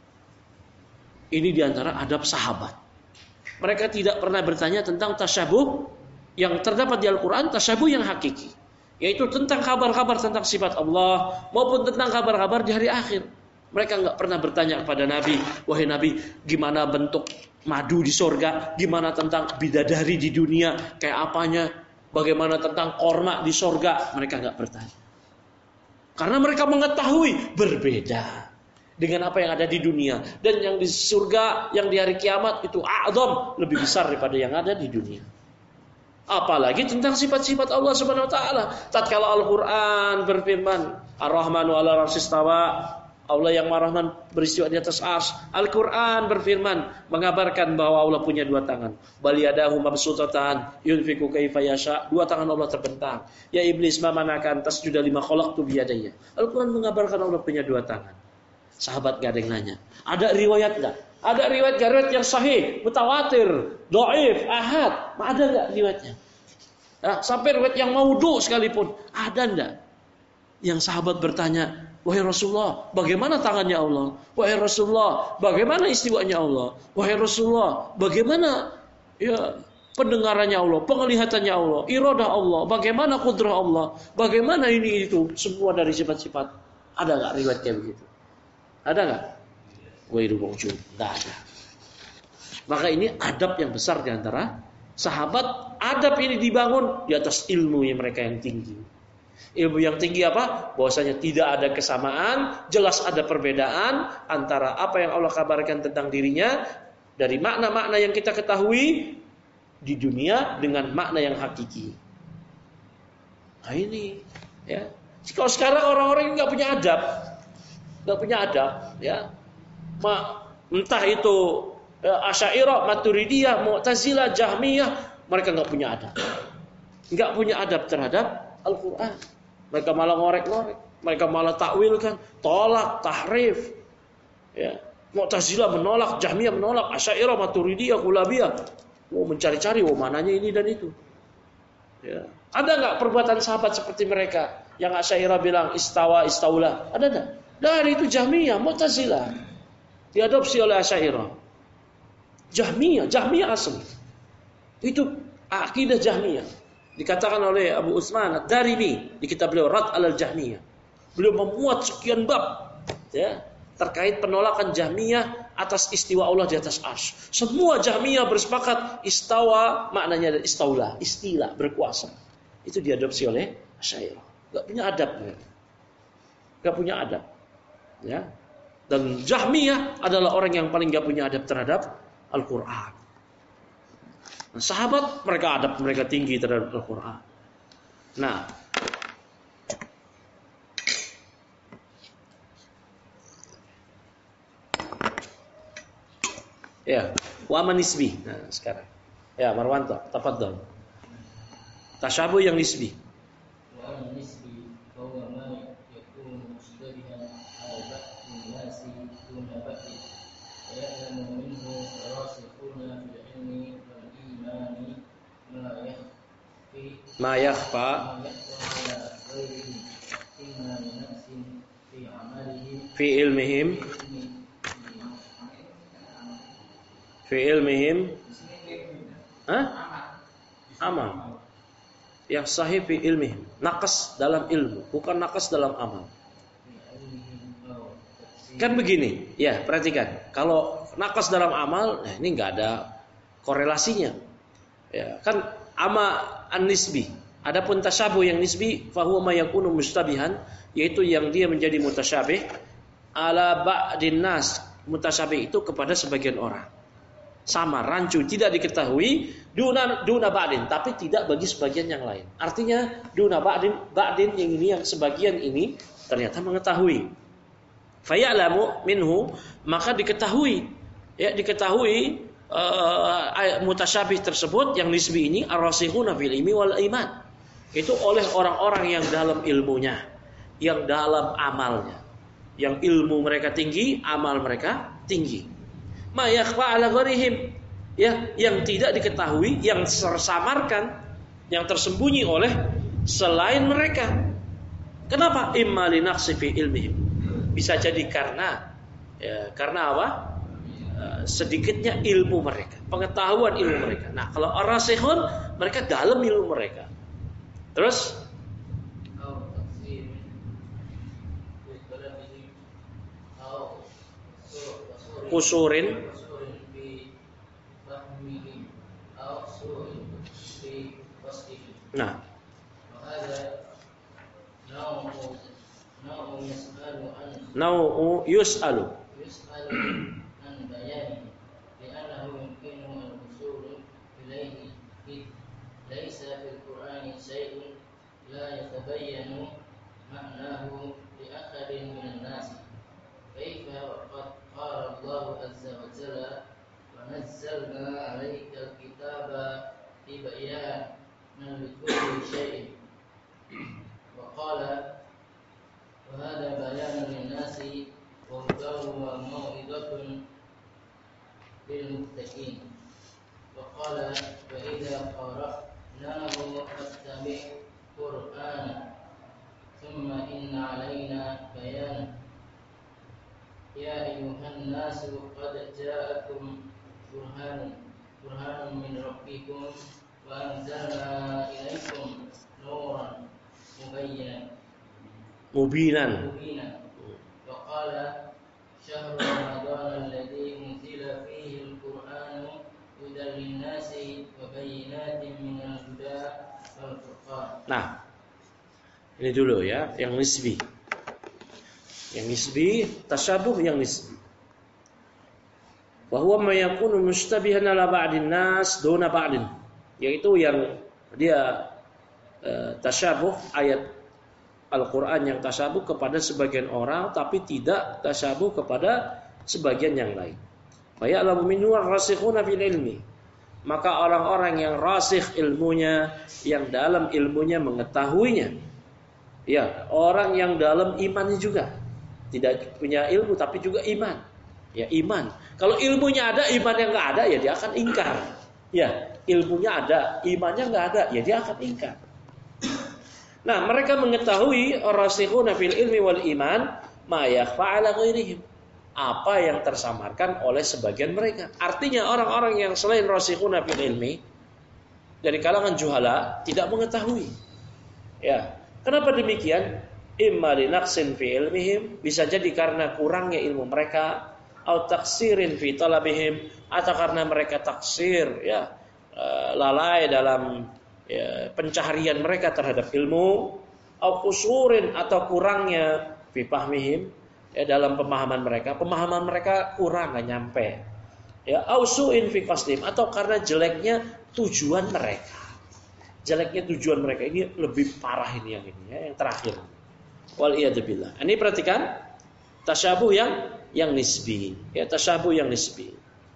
Ini di antara adab sahabat. Mereka tidak pernah bertanya tentang tasyabuh yang terdapat di Al-Quran, tasyabuh yang hakiki, yaitu tentang kabar-kabar tentang sifat Allah maupun tentang kabar-kabar di hari akhir. Mereka nggak pernah bertanya kepada Nabi, wahai Nabi, gimana bentuk madu di sorga, gimana tentang bidadari di dunia, kayak apanya, bagaimana tentang korma di sorga. Mereka nggak bertanya, karena mereka mengetahui berbeda dengan apa yang ada di dunia, dan yang di surga, yang di hari kiamat itu a'zam, lebih besar daripada yang ada di dunia. Apalagi tentang sifat-sifat Allah Subhanahu wa taala. Tatkala Al-Qur'an berfirman, Ar-Rahmanu 'ala arsy istawa, Allah yang Ar-Rahman beristiwa di atas arsy. Al-Qur'an berfirman mengabarkan bahwa Allah punya dua tangan. Bal yadahu mabsutatan yunfiqu kaifa yasha. Dua tangan Allah terbentang. Ya iblis, ma manakan tasjuda lima khalaqtu bi yadayya. Al-Qur'an mengabarkan Allah punya dua tangan. Sahabat gak ada yang nanya, ada riwayat enggak? Ada riwayat-riwayat yang sahih, mutawatir, dhaif, ahad, ada enggak riwayatnya? Nah, sampai riwayat yang maudhu sekalipun, ada enggak? Yang sahabat bertanya, wahai Rasulullah, bagaimana tangannya Allah? Wahai Rasulullah, bagaimana istiwanya Allah? Wahai Rasulullah, bagaimana ya pendengarannya Allah, penglihatannya Allah, iradah Allah, bagaimana kudrah Allah, bagaimana ini itu, semua dari sifat-sifat. Ada enggak riwayat kayak begitu? Ada enggak? Ghairu mawjud, enggak ada. Maka ini adab yang besar di antara sahabat. Adab ini dibangun di atas ilmu yang mereka yang tinggi. Ilmu yang tinggi apa? Bahwasanya tidak ada kesamaan, jelas ada perbedaan antara apa yang Allah kabarkan tentang dirinya dari makna-makna yang kita ketahui di dunia dengan makna yang hakiki. Nah ini, ya. Kalau sekarang orang-orang enggak punya adab, enggak punya adab, ya. Ma, entah itu ya, Asy'ariyah, Maturidiyah, Mu'tazilah, Jahmiyah, mereka enggak punya adab. Enggak punya adab terhadap Al-Qur'an. Mereka malah ngorek-ngorek, mereka malah takwilkan, tolak, tahrif. Ya. Mu'tazilah menolak, Jahmiyah menolak, Asy'ariyah, Maturidiyah, Kullabiyah. Mau mencari-cari, oh mananya ini dan itu. Ya. Ada enggak perbuatan sahabat seperti mereka? Yang Asy'ariyah bilang istawa, istaulah. Ada enggak? Dari itu Jahmiyah, Mu'tazilah diadopsi oleh Asy'ariyah. Jahmiyah, Jahmiyah asli. Itu akidah Jahmiyah. Dikatakan oleh Abu Utsman Ad-Darimi di kitab beliau Rad al-Jahmiyah. Beliau memuat sekian bab ya, terkait penolakan Jahmiyah atas istiwa Allah di atas arsy. Semua Jahmiyah bersepakat istawa maknanya adalah istaula, istilah, berkuasa. Itu diadopsi oleh Asy'ariyah. Enggak punya adab mereka. Enggak punya adab. Ya. Dan Jahmiyah adalah orang yang paling gak punya adab terhadap Al-Quran. Nah, sahabat mereka adab mereka tinggi terhadap Al-Quran. Nah, ya, wa man nisbi. Nah, sekarang. Ya, Marwanto, tafadhol. Tasyabuh yang nisbi.
Wa man nisbi bahwa ma yakunu mustabihan ala nasi duna ba'di wa ya'lamu minhu rasikhuna fil ilmi wal imani ma yakhfi
Ma yakhfa
ma yakhfa ala ghairihi inna min nafsin fi amalihi
fi ilmihim fi ilmihim Hah? Amal. Yang sahih fi ilmihim. Naqas dalam ilmu, bukan naqas dalam amal. Kan begini, ya perhatikan. Kalau naqas dalam amal, nah ini nggak ada korelasinya. Ya kan ama an-nisbi. Adapun tasyabuh yang nisbi fa huwa ma yakunu mustabihan, yaitu yang dia menjadi mutasyabih ala ba'din nas. Mutasyabih itu kepada sebagian orang. Sama, rancu, tidak diketahui duna duna ba'din, tapi tidak bagi sebagian yang lain. Artinya duna ba'din, ba'din yang ini, yang sebagian ini ternyata mengetahui. Faya'lamu minhu, maka diketahui, ya diketahui uh, mutasyabih tersebut yang nisbi ini ar-rasikhuna fil ilmi wal iman. Itu oleh orang-orang yang dalam ilmunya, yang dalam amalnya, yang ilmu mereka tinggi, amal mereka tinggi. Ma yakhfa ala gharihim, ya, yang tidak diketahui, yang tersamarkan, yang tersembunyi oleh selain mereka. Kenapa? Imma li naqsi fi ilmihim. Bisa jadi karena ya, karena apa? Uh, sedikitnya ilmu mereka, pengetahuan ilmu mereka. Nah, kalau ar-rasikhun, mereka dalam ilmu mereka. Terus kusurin nah nau'u yus'alu
لا يتبين معناه لأحد من الناس كيف وقد قال الله عز وجل ونزلنا عليك الكتاب تبيانا لكل شيء وقال وهذا بيان للناس وهدى وموعظة للمتقين وقال فإذا قرأناه فاتبع Qur'an thumma inna alaina bayan ya ayyuhan nasu qad ja'akum burhanun burhanun min rabbikum wa anzalna ilaikum nuran mubayyinan
mubinan
mubinan wa qala syahru ramadan alladhi unzila fihi al-Qur'anu hudan lin-nasi wa bayyinatin minal huda.
Nah, ini dulu ya, yang nisbi. Yang nisbi, tasyabuh yang nisbi. Wa huwa ma yakunu mustabihan ala ba'din nas duna ba'din. Yaitu yang dia uh, tasyabuh ayat Al-Qur'an yang tasyabuh kepada sebagian orang tapi tidak tasyabuh kepada sebagian yang lain. Fa ya'lamu minhu ar-rasikhuna fil ilmi. Maka orang-orang yang rasikh ilmunya, yang dalam ilmunya mengetahuinya. Ya, orang yang dalam imannya juga. Tidak punya ilmu tapi juga iman. Ya, iman. Kalau ilmunya ada, imannya enggak ada, ya dia akan ingkar. Ya, ilmunya ada, imannya enggak ada, ya dia akan ingkar. Nah, mereka mengetahui ar-rasikhuna fil ilmi wal iman ma yakhfa ala ghairihim. Apa yang tersamarkan oleh sebagian mereka. Artinya orang-orang yang selain rasikhuna fil ilmi dari kalangan juhala tidak mengetahui. Ya, kenapa demikian? Imma li naqsin fi ilmihim, bisa jadi karena kurangnya ilmu mereka, atau taksirin fi talabihim, atau karena mereka taksir, ya, lalai dalam ya, pencaharian mereka terhadap ilmu, atau kusurin atau kurangnya fi fahmihim, ya, dalam pemahaman mereka, pemahaman mereka kurang, nggak nyampe. Ya, ausuin fi qasdim, atau karena jeleknya tujuan mereka. Jeleknya tujuan mereka ini lebih parah ini yang ini, ya, yang terakhir. Wal iyadzubillah. Ini perhatikan tasyabuh yang yang nisbi, ya, tasyabuh yang nisbi.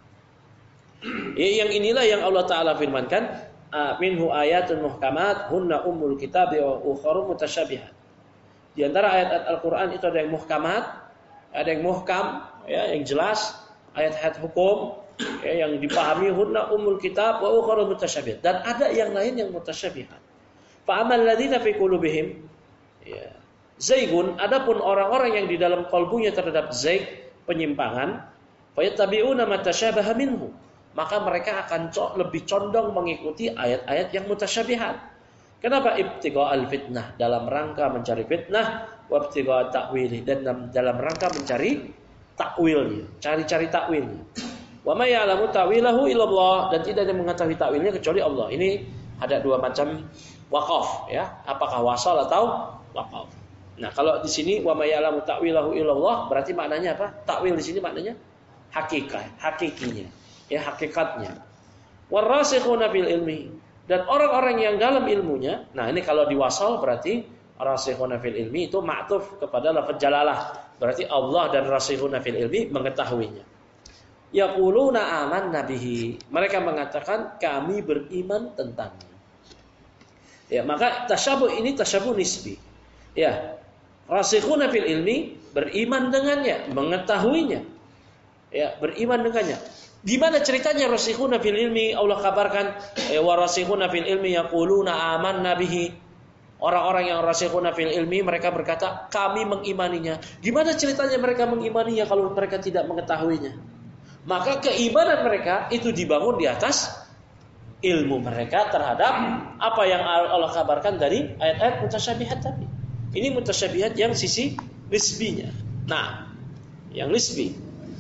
Ya, yang inilah yang Allah Taala firmankan, minhu ayatun muhkamat hunna ummul kitab wa ukharu mutasyabihat. Di antara ayat-ayat Al-Qur'an itu ada yang muhkamat, ada yang muhkam, ya, yang jelas, ayat-ayat hukum, ya, yang dipahami, hunna ummul kitab wa ukharu mutasyabihat, dan ada yang lain yang mutasyabihat. Fa amal ladzina fi qulubihim, ya, zaigun, adapun orang-orang yang di dalam kalbunya terhadap zaig, penyimpangan, fa yattabi'una ma tasyabaha minhu, maka mereka akan lebih condong mengikuti ayat-ayat yang mutasyabihat. Kenapa? Ibtigha'al fitnah, dalam rangka mencari fitnah, wa ibtigha' ta'wili, dan dalam rangka mencari takwilnya, cari-cari takwilnya. Wa may ya'lamu ta'wilahu illallah, dan tidak ada yang mengetahui takwilnya kecuali Allah. Ini Ada dua macam waqaf, ya. Apakah wasal atau waqaf. Nah, kalau di sini wa may ya'lamu ta'wilahu illallah, berarti maknanya apa? Takwil di sini maknanya hakikat, hakikinya, ya, hakikatnya. Warasikhuna fil ilmi, dan orang-orang yang dalam ilmunya. Nah, ini kalau diwasal berarti rasikhuna fil ilmi itu ma'tuf kepada lafaz jalalah. Berarti Allah dan rasikhuna fil ilmi mengetahuinya. Yaquluna amanna bihi, mereka mengatakan kami beriman tentangnya. Ya, maka tasyabuh ini tasyabuh nisbi. Ya, rasikhuna fil ilmi beriman dengannya, mengetahuinya. Ya, beriman dengannya. Gimana ceritanya rasikhuna fil ilmi? Allah kabarkan wa rasikhuna fil ilmi yaquluna amanna bihi. Orang-orang yang rasikhuna fil ilmi mereka berkata kami mengimaninya. Gimana ceritanya mereka mengimaninya kalau mereka tidak mengetahuinya? Maka keimanan mereka itu dibangun di atas ilmu mereka terhadap apa yang Allah kabarkan dari ayat-ayat mutasyabihat tadi. Ini mutasyabihat yang sisi nisbinya. Nah, yang nisbi,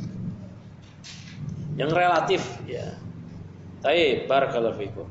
yang relatif, ya. Baik, barakallahu fikum.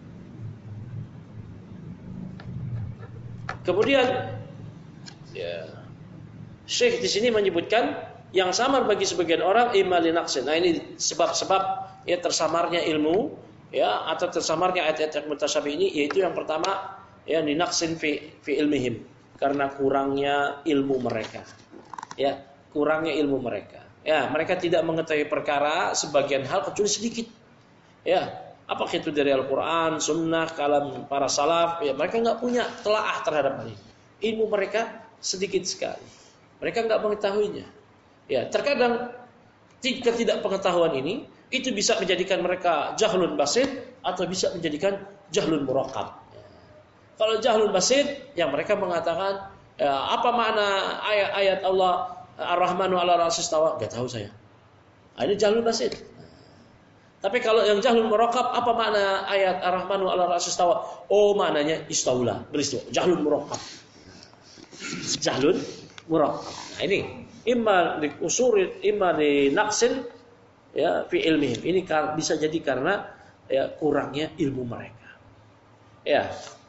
Kemudian, ya, Syekh di sini menyebutkan yang samar bagi sebagian orang imma linaqsin. Nah, ini sebab-sebab ya tersamarnya ilmu, ya, atau tersamarnya ayat-ayat mutasyabih ini, yaitu yang pertama ya linaqsin fi fi ilmihim, karena kurangnya ilmu mereka. Ya, kurangnya ilmu mereka. Ya, mereka tidak mengetahui perkara sebagian hal kecuali sedikit. Ya, apakah itu dari Al-Qur'an, sunnah, kalam para salaf, ya mereka enggak punya telaah terhadap ini. Ilmu mereka sedikit sekali. Mereka enggak mengetahuinya. Ya, terkadang ketidakpengetahuan ini itu bisa menjadikan mereka jahlun basit atau bisa menjadikan jahlun murakkab. Ya. Kalau jahlun basit, yang mereka mengatakan ya, apa makna ayat-ayat Allah Ar-Rahmanu 'ala Ra'sis tawa? Enggak tahu saya. Nah, ini jahlun basit. Tapi kalau yang jahlun murakkab, apa makna ayat Ar-Rahmanu 'ala Ra'sis tawa? Oh, maknanya istaula, beristiwa. Jahlun murakkab. Jahlun murakkab. Nah, ini imma di usurin, imma di naqsin ya fi ilmihim. Ini bisa jadi karena ya kurangnya ilmu mereka. Ya.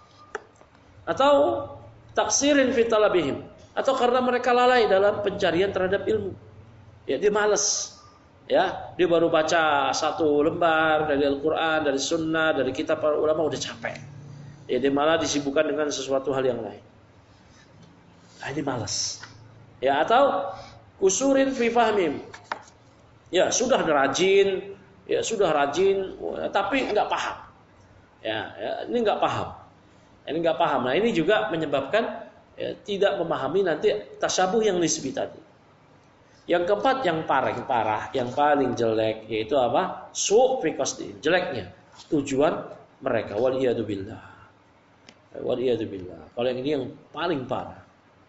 Atau taksirin fi talabihim, atau karena mereka lalai dalam pencarian terhadap ilmu. Ya, dia malas. Ya, dia baru baca satu lembar dari Al-Qur'an, dari sunnah, dari kitab para ulama udah capek. Ya, dia malah disibukkan dengan sesuatu hal yang lain. Nah, ini malas. Ya, atau kusurin fi fahmim. Ya, sudah rajin, ya sudah rajin, tapi enggak paham. Ya, ya ini enggak paham. Ini enggak paham. Nah, ini juga menyebabkan ya, tidak memahami nanti tasyabuh yang nisbi tadi. Yang keempat, yang parah, yang parah, yang paling jelek yaitu apa? Su' fi qasdi, jeleknya tujuan mereka. Wal iyadu billah. Wal iyadu billah. Kalau yang ini yang paling parah.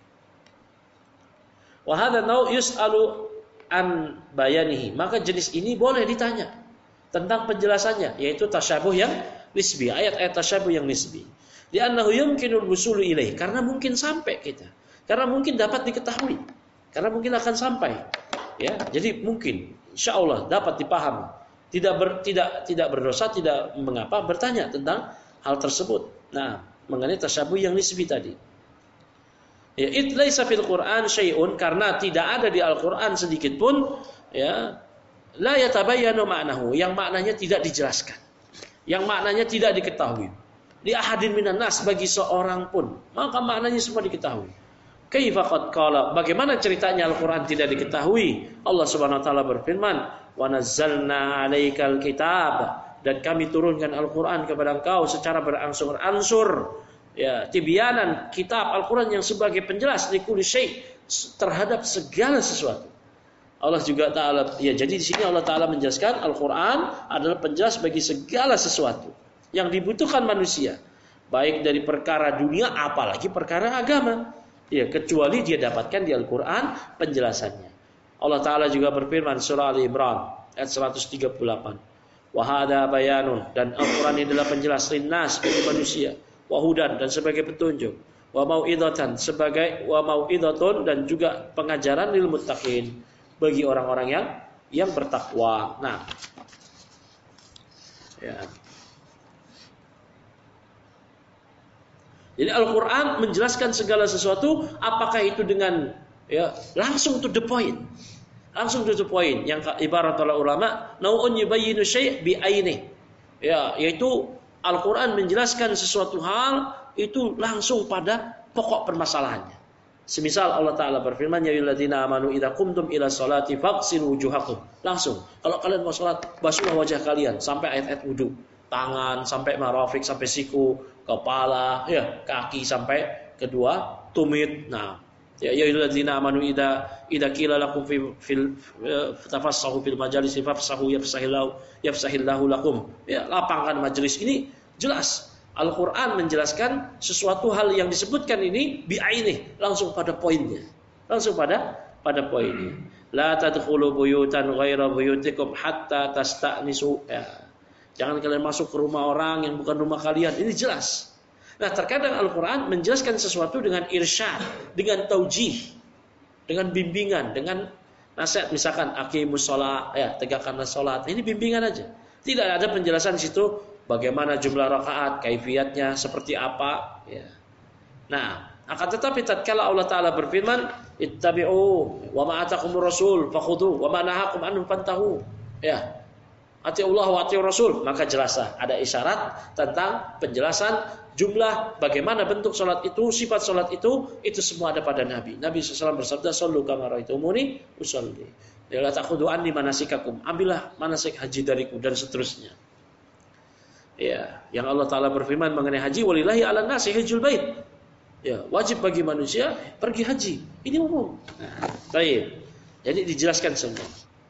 Wa hadha nau' yus'alu an bayanihi. Maka jenis ini boleh ditanya tentang penjelasannya, yaitu tasyabuh yang nisbi, ayat-ayat tasyabuh yang nisbi. Li'annahu yumkinul wusulu ilaih, karena mungkin sampai kita. Karena mungkin dapat diketahui. Karena mungkin akan sampai. Ya, jadi mungkin insyaallah dapat dipahami. Tidak ber, tidak tidak berdosa, tidak mengapa bertanya tentang hal tersebut. Nah, mengenai tasyabuh yang nisbi tadi. Ya, it laisa fil Qur'an syai'un, karena tidak ada di Al-Qur'an sedikit pun ya la yatabayyanu ma'nahu, yang maknanya tidak dijelaskan. Yang maknanya tidak diketahui. Li ahadin minan nas, bagi seorang pun, maka maknanya semua diketahui. Kaifa qad qala, bagaimana ceritanya Al-Qur'an tidak diketahui? Allah Subhanahu wa taala berfirman, "Wa nazzalna 'alaikal kitab", dan kami turunkan Al-Qur'an kepada engkau secara berangsur-angsur. Ya, tibyanan, kitab Al-Qur'an yang sebagai penjelas likulli syai', terhadap segala sesuatu. Allah juga taala, ya jadi di sini Allah taala menjelaskan Al-Qur'an adalah penjelas bagi segala sesuatu yang dibutuhkan manusia, baik dari perkara dunia apalagi perkara agama. Ya, kecuali dia dapatkan di Al-Qur'an penjelasannya. Allah taala juga berfirman surah Ali Imran ayat seratus tiga puluh delapan. Wa hadza bayanun, dan Al-Qur'an ini adalah penjelas linnas bagi manusia. Wahudan, dan sebagai petunjuk, wa mau'idatan, sebagai wa mau'idatun, dan juga pengajaran lil muttaqin, bagi orang-orang yang yang bertakwa. Nah, ya. Jadi Al-Quran menjelaskan segala sesuatu, apakah itu dengan ya langsung to the point, langsung to the point. Yang ibarat oleh ulama, nau'un yubayyinu syai' bi aini. Ya, yaitu Al-Quran menjelaskan sesuatu hal itu langsung pada pokok permasalahannya. Semisal Allah Ta'ala berfirman, ya ayyuhalladzina amanu idza qumtum ila sholati faghsilu wujuhakum. Langsung, kalau kalian mau salat, basuhlah wajah kalian sampai ayat-ayat wudu. Tangan sampai marafik, sampai siku, kepala, ya, kaki sampai kedua tumit. Nah, ya ayyuhalladzina amanu idza idza qila lakum fi fil tafassahu fil majalisi fafsahu yafsahillahu yafsahillahu lakum. Ya, lapangkan majelis. Ini jelas Al-Quran menjelaskan sesuatu hal yang disebutkan ini bi'ainih, langsung pada poinnya. Langsung pada pada poinnya. La tadkhulu buyutan ghaira buyutikum hatta tasta'nisu. Ya. Jangan kalian masuk ke rumah orang yang bukan rumah kalian. Ini jelas. Nah, terkadang Al-Quran menjelaskan sesuatu dengan irsyad, dengan taujih, dengan bimbingan, dengan nasihat. Misalkan aqimus shalah, ya, tegakkanlah salat. Ini bimbingan aja. Tidak ada penjelasan di situ bagaimana jumlah rakaat, kaifiatnya seperti apa, ya. Nah, akan tetapi tatkala Allah Taala berfirman, ittabi'u wa ma atakumur rasul fakhudhu wa ma nahakum anhu fantahu. Ya. Ati Allah wa ati Rasul, maka jelaslah ada isyarat tentang penjelasan jumlah bagaimana bentuk salat itu, sifat salat itu, itu semua ada pada Nabi. Nabi shallallahu alaihi wasallam bersabda, "Shallu kama ra'aitumuni usolli." Ya la takhudhu anni manasikakum. Ambillah manasik haji dariku dan seterusnya. Ya, yang Allah Taala berfirman mengenai haji, walillahi 'alan nasi hajjul bait. Ya, wajib bagi manusia pergi haji. Ini umum. Nah, baik. Jadi dijelaskan semua.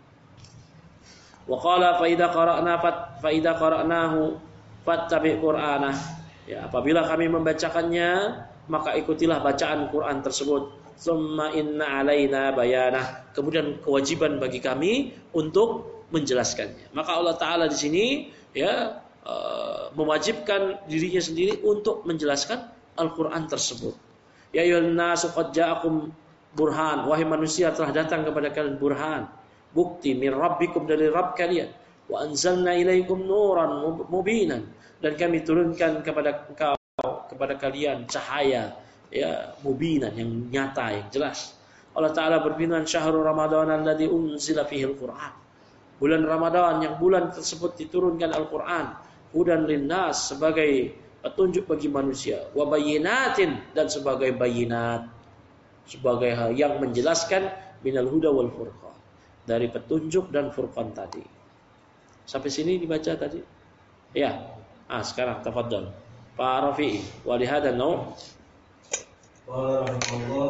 Wa qala fa idza qara'na fa idza qara'nahu fattabi' qur'anah. Ya, apabila kami membacakannya, maka ikutilah bacaan Quran tersebut. Tsumma inna 'alaina bayanah. Kemudian kewajiban bagi kami untuk menjelaskannya. Maka Allah Taala di sini ya uh, mewajibkan dirinya sendiri untuk menjelaskan Al-Quran tersebut. Ya ayyuhan nasu qad ja'akum burhan. Wahai manusia, telah datang kepada kalian burhan, bukti min rabbikum, dari Rabb kalian. Wa anzalna ilaikum nuran mubinan, dan kami turunkan kepada engkau, kepada kalian cahaya ya mubinan, yang nyata, yang jelas. Allah Taala berfirman, syahrul ramadan alladzi unzila fihi al-Qur'an. Bulan Ramadan, yang bulan tersebut diturunkan Al-Qur'an, hudan linnas, sebagai petunjuk bagi manusia, wa bayyinatin, dan sebagai bayinat, sebagai hal yang menjelaskan minal huda wal furqan, dari petunjuk dan furqan tadi. Sampai sini dibaca tadi? Ya. Ah, sekarang tafadhal. Pak Rafi'i, wa li hadha an-naw'
qala rahimahullah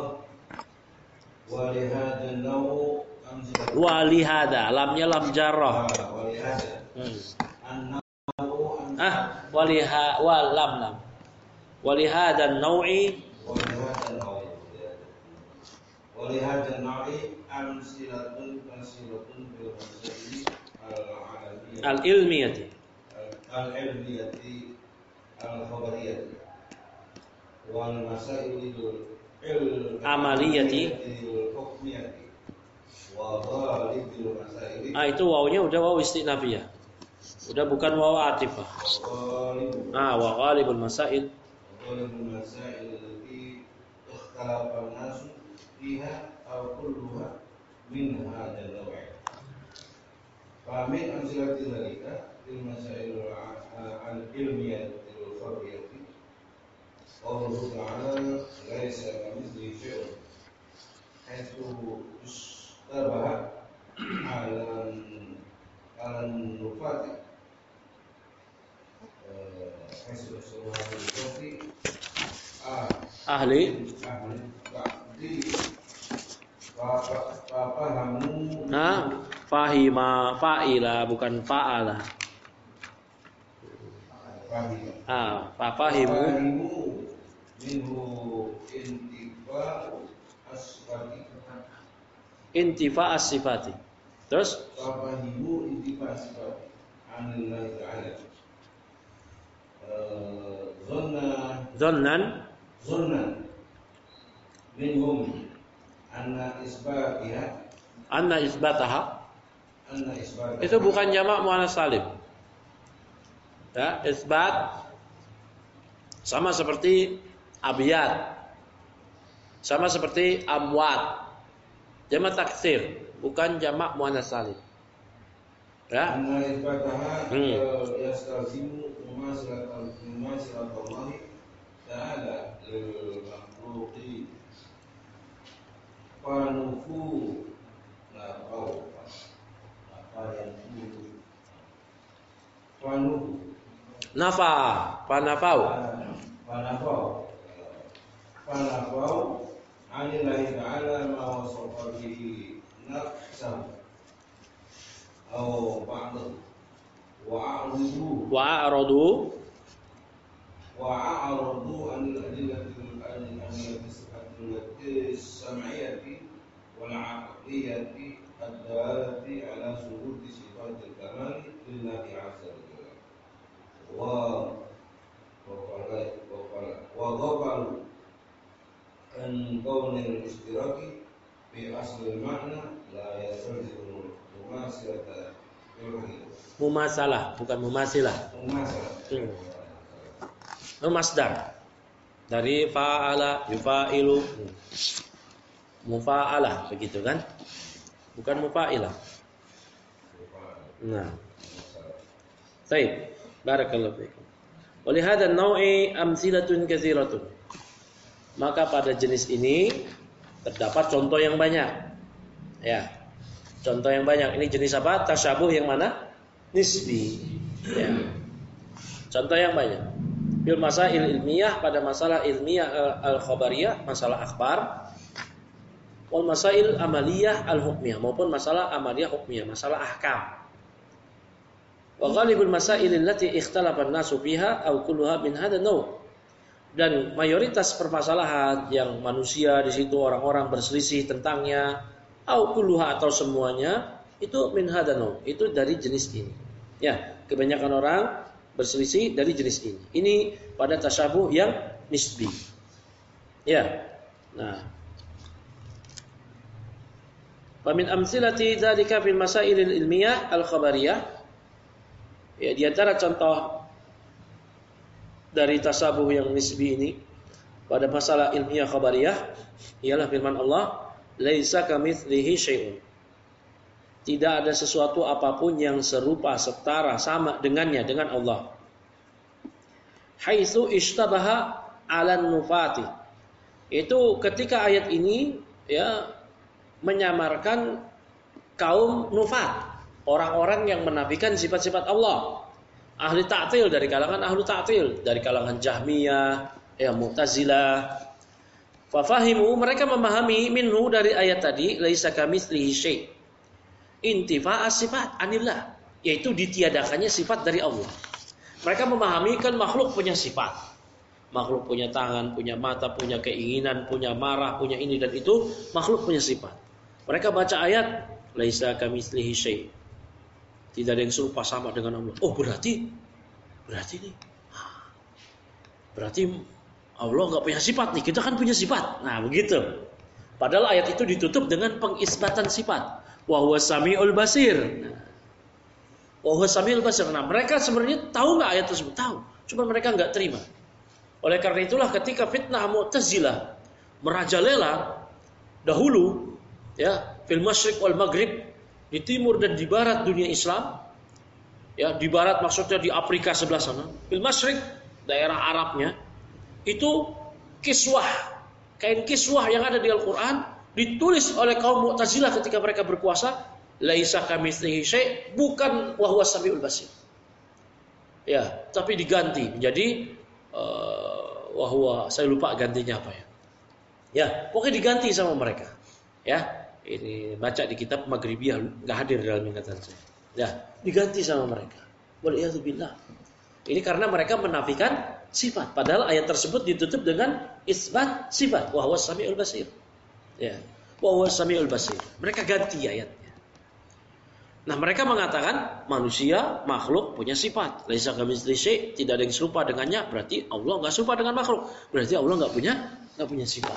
wa li hadha an-naw' amsalah.
Wa li hadha, lamnya lam jarrah.
Wa li hadha.
Hmm. Ah, waliha wa lam lam. Walihada an-naw'i
walihada an-naw'i walihada an-naw'i amsilatun kasiratun bil masail al-'alammiyah
al-ilmiyah
al-ilmiyah al-khabariyah wal masail
al-amaliyah
al-hukmiyah wa ghalibul masail.
Ah, itu wawunya udah wawu istinafiyah. Udah bukan wawu atifah. Ah, wa ghalibul masail.
Ghalibul masail allati ikhtalafa an-nas fiha aw kulluha min hadzal naw'. Fa min amsalati dzalika fil masail al-ilmiyyah wal khabariyah. Allah Ta'ala laisa kamitslihi syai'un. Haitsu istabaha 'alam al-nufati
ahli nah fahima fa'ila bukan fa'ala. Ah, fahimu
minhu intifa as-sifati
intifa as-sifati. Terus
fahimu intifa as-sifati anillahi ta'ala. Zonna
Zonnan
Zonnan minhum anna isbatiha
anna isbataha,
anna isbataha
itu bukan jamak muannas salim. Ya, isbat sama seperti abiyat. Sama seperti amwat. Jamak taksir, bukan jamak muannas salim. Ya.
Anna isbataha
Hmm.
yastazimu mumasilatan mumasilatallahi ta'ala lil makhluqi fanufu la au apa yang itu fanufu
Nafa, panafau.
fanafau fanafau anillahi ta'ala ma wasafa bihi nafsahu au ba'dahu wa'arudu
Wa'aradu
wa'arudu anil adillatil adillatil sam'iyati wal 'aqliyati ad-dalati ala suruti sifatil kamal lillahi 'azza wa jalla wa wa ghafalu an kaunil istiraki fi asli makna la yasalzimu mumasilata
mumasalah, bukan mumasilah.
mumasalah
Hmm. Masdar dari fa'ala yufa'ilu mufa'alah begitu kan? Bukan mufa'ilah. Nah. Baik. Barakallahu fiikum. Wa li hadzal naw'i amsilatun katsiratun. Maka pada jenis ini terdapat contoh yang banyak. Ya. Contoh yang banyak. Ini jenis apa? Tasyabuh yang mana? Nisbi. Ya. Contoh yang banyak. Bil masail ilmiah, pada masalah ilmiah al-khabariyah, masalah akhbar. Wal masail amaliyah al-hukmiyah, maupun masalah amaliyah hukmiyah, masalah ahkam. Wa ghalibul masail allati ikhtalafa an-nasu fiha aw kulluha min hadha naw'. Dan mayoritas permasalahan yang manusia di situ orang-orang berselisih tentangnya, au kulluha atau semuanya, itu min hadha naw', itu dari jenis ini. Ya, kebanyakan orang berselisih dari jenis ini. Ini pada tasyabuh yang nisbi. Ya. Nah. Wa min amsilati dzalika fil masail ilmiyah al-khabariyah. Ya, di antara contoh dari tasyabuh yang nisbi ini pada masalah ilmiah khabariyah ialah firman Allah, "Laisa kamitslihi syai'un." Tidak ada sesuatu apapun yang serupa, setara, sama dengannya, dengan Allah. Haitsu ishtabaha 'alan nufati. Itu ketika ayat ini ya menyamarkan kaum nufat, orang-orang yang menafikan sifat-sifat Allah. Ahli ta'til dari kalangan ahli ta'til, dari kalangan Jahmiyah, ya Mu'tazilah. Fa fahimu, mereka memahami minhu dari ayat tadi, laisa kamitslihi syai'. Intifa' as-sifat anillah, yaitu ditiadakannya sifat dari Allah. Mereka memahami kan makhluk punya sifat. Makhluk punya tangan, punya mata, punya keinginan, punya marah, punya ini dan itu, makhluk punya sifat. Mereka baca ayat laisa kamitslihi syai'. Tidak ada yang serupa sama dengan Allah. Oh, berarti berarti nih. Berarti Allah enggak punya sifat nih, kita kan punya sifat. Nah, begitu. Padahal ayat itu ditutup dengan pengisbatan sifat. Wa huwa samiul basir. Nah, wa huwa samiul basir. Nah, mereka sebenarnya tahu enggak ayat tersebut? Tahu. Cuma mereka enggak terima. Oleh karena itulah ketika fitnah Mu'tazilah merajalela dahulu ya, fil masyriq wal maghrib, di timur dan di barat dunia Islam. Ya, di barat maksudnya di Afrika sebelah sana. Fil masyriq, daerah Arabnya. Itu kiswah, kain kiswah yang ada di Al-Qur'an ditulis oleh kaum Mu'tazilah ketika mereka berkuasa, laisa kamitslihi syai', bukan wa huwas samiul basir. Ya, tapi diganti menjadi uh, wa huwa, saya lupa gantinya apa ya. Ya, pokoknya diganti sama mereka. Ya, ini baca di kitab Maghribiyah, enggak hadir dalam ingatan saya. Ya, diganti sama mereka. Waliyadzubillah. Ini karena mereka menafikan sifat, padahal ayat tersebut ditutup dengan isbat sifat, wa huwas samiul basir. Ya, wa huwas samiul basir. Mereka ganti ayatnya. Nah, mereka mengatakan manusia, makhluk punya sifat. Laisa kamitslihi syai', tidak ada yang serupa dengannya, berarti Allah enggak serupa dengan makhluk. Berarti Allah enggak punya enggak punya sifat.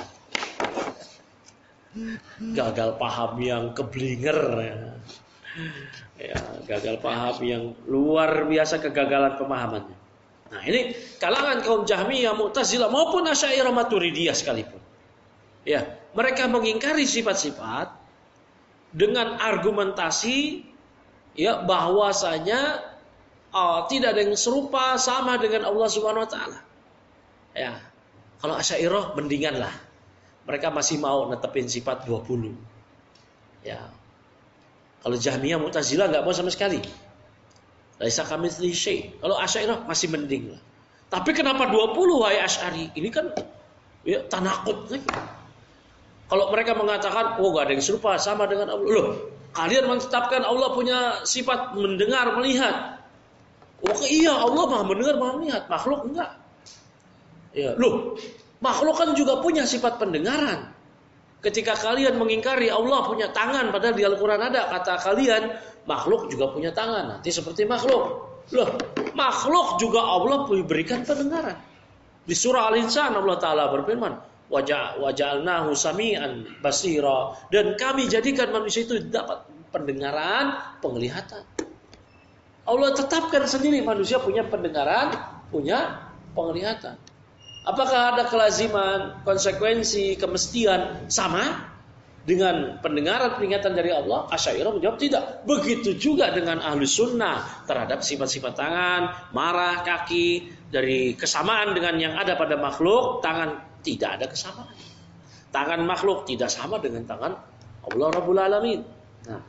Gagal paham yang keblinger ya. Ya, gagal paham yang luar biasa, kegagalan pemahamannya. Nah, ini kalangan kaum Jahmiyah, Mu'tazilah maupun Asy'ariyah Maturidiyah sekalipun. Ya, mereka mengingkari sifat-sifat dengan argumentasi ya bahwasanya oh, tidak ada yang serupa sama dengan Allah Subhanahu wa taala. Ya. Kalau Asy'ariyah mendingan lah. Mereka masih mau netepin sifat dua puluh. Ya. Kalau Jahmiyah, Mu'tazilah enggak mau sama sekali. Laisa kamitslihi syai'. Kalau Asy'ariyah masih mending lah. Tapi kenapa dua puluh wahai Asy'ari? Ini kan ya tanakut lagi. Kalau mereka mengatakan, oh gak ada yang serupa sama dengan Allah. Loh, kalian menetapkan Allah punya sifat mendengar, melihat. Oh iya, Allah maha mendengar, maha melihat. Makhluk enggak. Ya, loh, makhluk kan juga punya sifat pendengaran. Ketika kalian mengingkari Allah punya tangan, padahal di Al-Quran ada kata kalian, makhluk juga punya tangan. Nanti seperti makhluk. Loh, makhluk juga Allah berikan pendengaran. Di surah Al-Insan Allah Ta'ala berfirman, waja'alnahu sami'an basira, dan kami jadikan manusia itu dapat pendengaran, penglihatan. Allah tetapkan sendiri manusia punya pendengaran, punya penglihatan. Apakah ada kelaziman, konsekuensi, kemestian sama dengan pendengaran, penglihatan dari Allah? Asy'ariyah menjawab tidak. Begitu juga dengan ahlu sunnah terhadap sifat-sifat tangan, marah, kaki, dari kesamaan dengan yang ada pada makhluk. Tangan tidak ada kesamaan. Tangan makhluk tidak sama dengan tangan Allah Rabbul Alamin. Nah,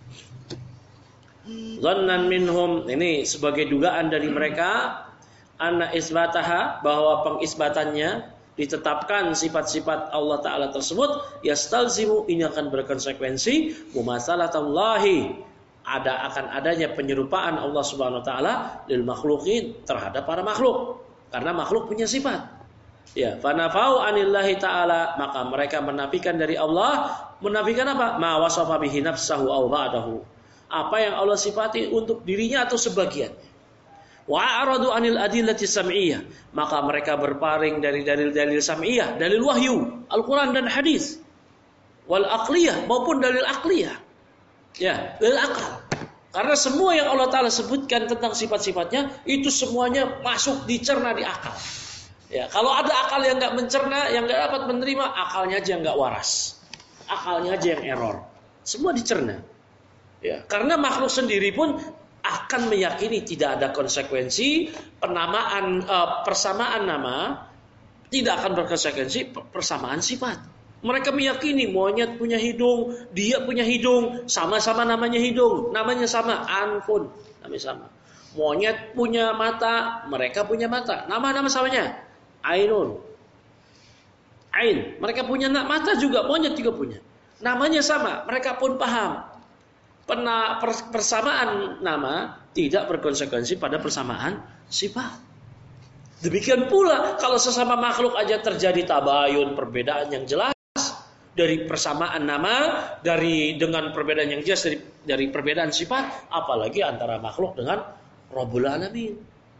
dhannan minhum, ini sebagai dugaan dari mereka, anna isbataha, bahwa pengisbatannya ditetapkan sifat-sifat Allah Ta'ala tersebut, yastalzimu, ini akan berkonsekuensi mumasalatallahi, ada akan adanya penyerupaan Allah Subhanahu Wa Ta'ala lil makhlukin, terhadap para makhluk, karena makhluk punya sifat. Ya, fanafau anillahi ta'ala, maka mereka menafikan dari Allah, menafikan apa? Ma wasafa bihi nafsahu aw ba'dahu, apa yang Allah sifati untuk dirinya atau sebagian. Wa aradu anil adillati sam'iyah, maka mereka berpaling dari dalil-dalil sam'iyah, dalil wahyu, Al-Quran dan hadis, wal aqliyah, maupun dalil aqliyah. Ya, dalil akal. Karena semua yang Allah Ta'ala sebutkan tentang sifat-sifatnya, itu semuanya masuk dicerna di akal. Ya, kalau ada akal yang nggak mencerna, yang nggak dapat menerima, akalnya aja nggak waras, akalnya aja yang error. Semua dicerna. Ya, karena makhluk sendiri pun akan meyakini tidak ada konsekuensi penamaan, uh, persamaan nama, tidak akan berkonsekuensi persamaan sifat. Mereka meyakini monyet punya hidung, dia punya hidung, sama-sama namanya hidung, namanya sama, anfun, namanya sama. Monyet punya mata, mereka punya mata, nama-nama samanya. Ainun, Ain, mereka punya mata juga, monyet juga punya, namanya sama, mereka pun paham. Pena, persamaan nama tidak berkonsekuensi pada persamaan sifat. Demikian pula kalau sesama makhluk aja terjadi tabayun, perbedaan yang jelas dari persamaan nama, dari dengan perbedaan yang jelas dari, dari perbedaan sifat, apalagi antara makhluk dengan Rabbul Alamin.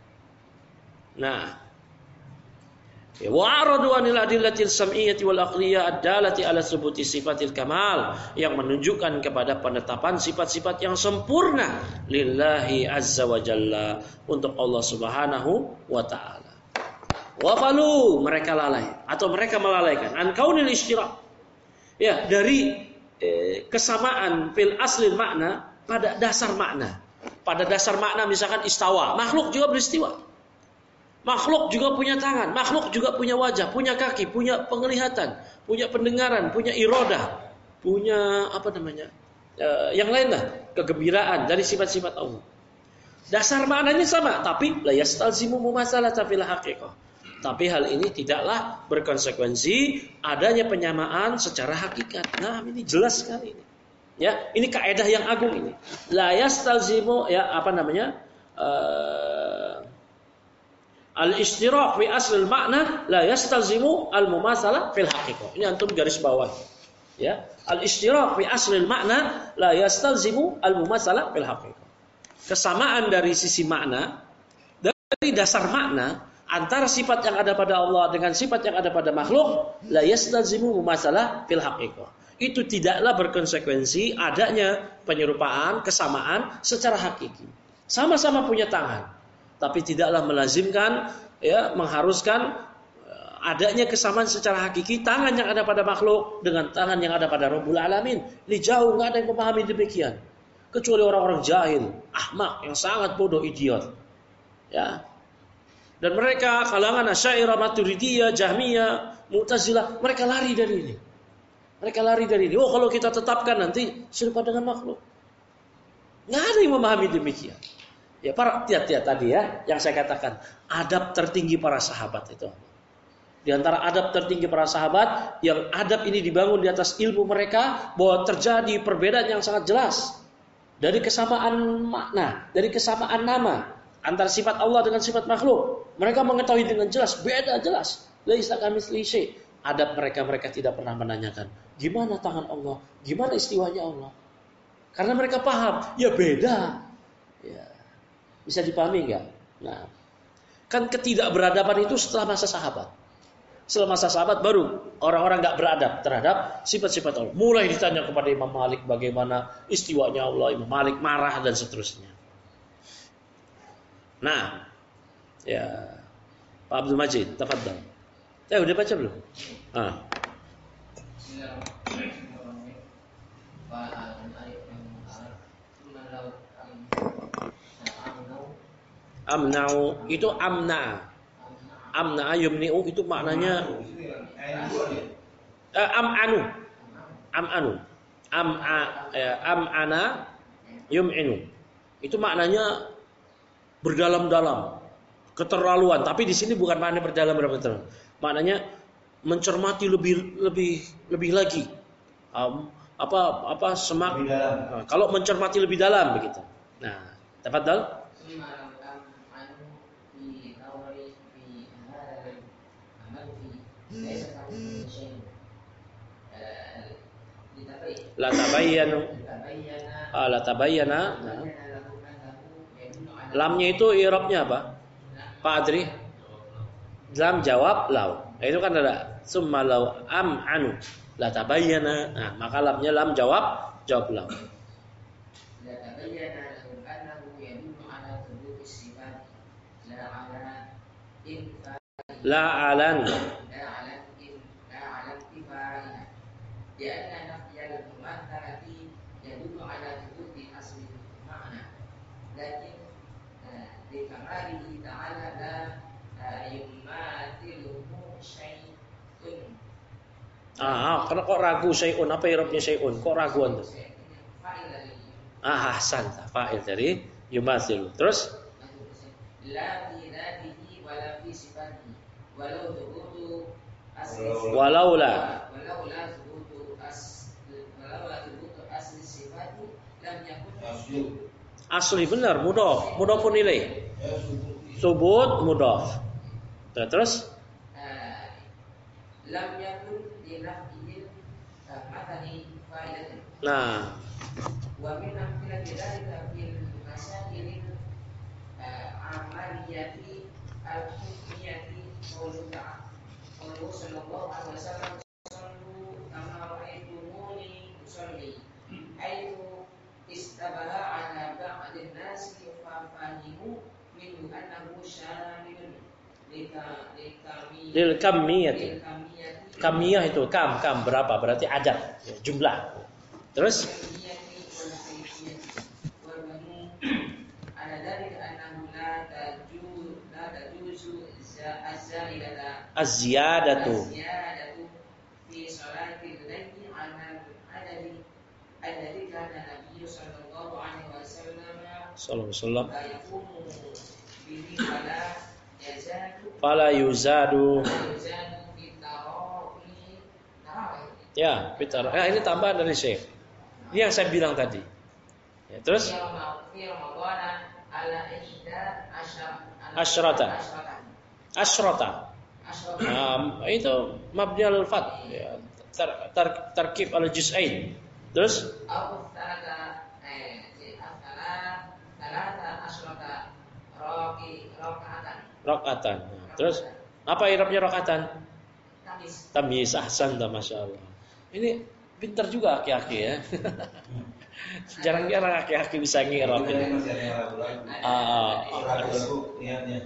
Nah, wa aradu anil adillatil sam'iyyati wal aqliyah ad-dalati ala subuti sifatil kamal, yang menunjukkan kepada penetapan sifat-sifat yang sempurna lillahi azza wa jalla, untuk Allah Subhanahu wa taala. Wa qalu, mereka lalai atau mereka melalaikan an kaunil istirak, ya, dari eh, kesamaan fil aslil makna, pada dasar makna. Pada dasar makna misalkan istawa, makhluk juga beristiwa. Makhluk juga punya tangan, makhluk juga punya wajah, punya kaki, punya penglihatan, punya pendengaran, punya iradah, punya apa namanya, e, yang lain lah, kegembiraan dari sifat-sifat Allah. Dasar maknanya sama, tapi la yastalzimu mumasalata fil haqiqah. Tapi hal ini tidaklah berkonsekuensi adanya penyamaan secara hakikat. Nah, ini jelas sekali ini. Ya, ini kaidah yang agung ini. La yastalzimu, ya, apa namanya? Uh, Al-ishtirak fi asl makna la yastalzimu al-mumasalah fil haqiqah. Ini antum garis bawah. Ya, al-ishtirak fi asl makna la yastalzimu al-mumasalah fil haqiqah. Kesamaan dari sisi makna, dari dasar makna antara sifat yang ada pada Allah dengan sifat yang ada pada makhluk, la yastalzimu mumasalah fil haqiqah. Itu tidaklah berkonsekuensi adanya penyerupaan, kesamaan secara hakiki. Sama-sama punya tangan. tapi tidaklah melazimkan, ya, mengharuskan adanya kesamaan secara hakiki tangan yang ada pada makhluk dengan tangan yang ada pada Rabbul Alamin. Ini jauh, nggak ada yang memahami demikian. Kecuali orang-orang jahil, ahmak, yang sangat bodoh, idiot. Ya. Dan mereka kalangan Asy'ariyah, Maturidiyah, Jahmiyah, Mu'tazilah, mereka lari dari ini. Mereka lari dari ini. Oh, kalau kita tetapkan nanti serupa dengan makhluk. Nggak ada yang memahami demikian. Ya, para tiap-tiap tadi ya, yang saya katakan, adab tertinggi para sahabat itu. Di antara adab tertinggi para sahabat, yang adab ini dibangun di atas ilmu mereka, bahwa terjadi perbedaan yang sangat jelas dari kesamaan makna, dari kesamaan nama antara sifat Allah dengan sifat makhluk. Mereka mengetahui dengan jelas, beda jelas. Laisa kamitslihi syai'. Adab mereka, mereka tidak pernah menanyakan gimana tangan Allah, gimana istiwanya Allah. Karena mereka paham, ya beda. Ya. Bisa dipahami enggak? Nah, kan ketidakberadaban itu setelah masa sahabat. Setelah masa sahabat baru orang-orang enggak beradab terhadap sifat-sifat Allah. Mulai ditanya kepada Imam Malik bagaimana istiwanya Allah, Imam Malik marah dan seterusnya. Nah, ya Pak Abdul Majid, tafadhal. Eh, udah baca belum? Ah. Amna'u itu amna. Amna yumni'u itu maknanya eh, am'anu. Am'anu. Am'a eh, am'ana yum'inu. Itu maknanya berdalam-dalam, keterlaluan. Tapi di sini bukan makna berdalam-dalam. Maknanya mencermati lebih lebih lebih lagi. Um, apa apa semak nah, kalau mencermati lebih dalam begitu. Nah, tafadhal. La tabayyanu. Ah, la tabayyana. Nah. Lamnya itu i'rabnya apa? Pak Adri? Lam jawab lau. Nah, itu kan ada summa lau am anu la tabayyana. Nah, maka lamnya lam jawab jawab lau.
La tabayyana lahu annahu yadullu ala thubuti sifat la ala infa
La alan
la ala in la ala infa ya anna nafyal mumathalati yadullu ala thubuti asli ma'na lakin di kamalihi ta'ala la yumathiluhu syai'un.
Ah, karena kok ragu syai'un? Apa i'rabnya syai'un? Kok raguan tuh? Ah, hasan, fa'il dari yumathilu. Terus
la fi dzatihi wala fi sifatihi walau thubutu asli
walaula
walaula thubutu as walaula thubutu asli sifati lam yakun
asli benar mudhaf, mudhafun ilaih. Subut mudhaf. Terus
lam yakun dinafihil matani fa'idatun.
Nah,
wa min amthilati dzalika fil masailil amaliyati al-hukmiyati qawlu ta'ala qawlu sallallahu alaihi wasallam sallu kama ra'aytumuni usalli aitu istabaha ala ba'din nasi fa fahimu minhu annahu syamilun lika likami
lil kamiyati.
lil kamiyati
Kamiyah itu kam kam berapa? Berarti adad, ya, jumlah. Terus
kamiyati wal kaifiyati wal banu ada dari annahu la taju la tajuzu az-za'idata
az-ziyadatu.
az-ziyadatu fi salatil laili ala adadi adadi kana Nabi sallallahu alaihi wasallam
Sallallahu alaihi wasallam.
la yaqumu bihi wala yazadu
Fala yuzadu.
yazadu fi tarawi tarawih.
Ya, fitar. Eh, ini tambahan dari Syekh. Ini yang saya bilang tadi. Ya, terus
Fi Ramadan ala ihda asyar
Asyrata. Asyrata.
Asyrata.
Um, itu mabni al-fat, ya, tar, tar, tarkib al-juz'ain. Terus
Aku talata eh si asala talata asyrata roki rokaatan.
rakaatan. Nah, terus apa i'rabnya rakaatan?
Tamis.
Tamyiz, ahsan, masya Allah. Ini pintar juga aki-aki ya. Jarang-jarang aki-aki bisa ngirap.
Ini masih ada yang ragu-ragu.
Ah,
Ragu-ragu niatnya.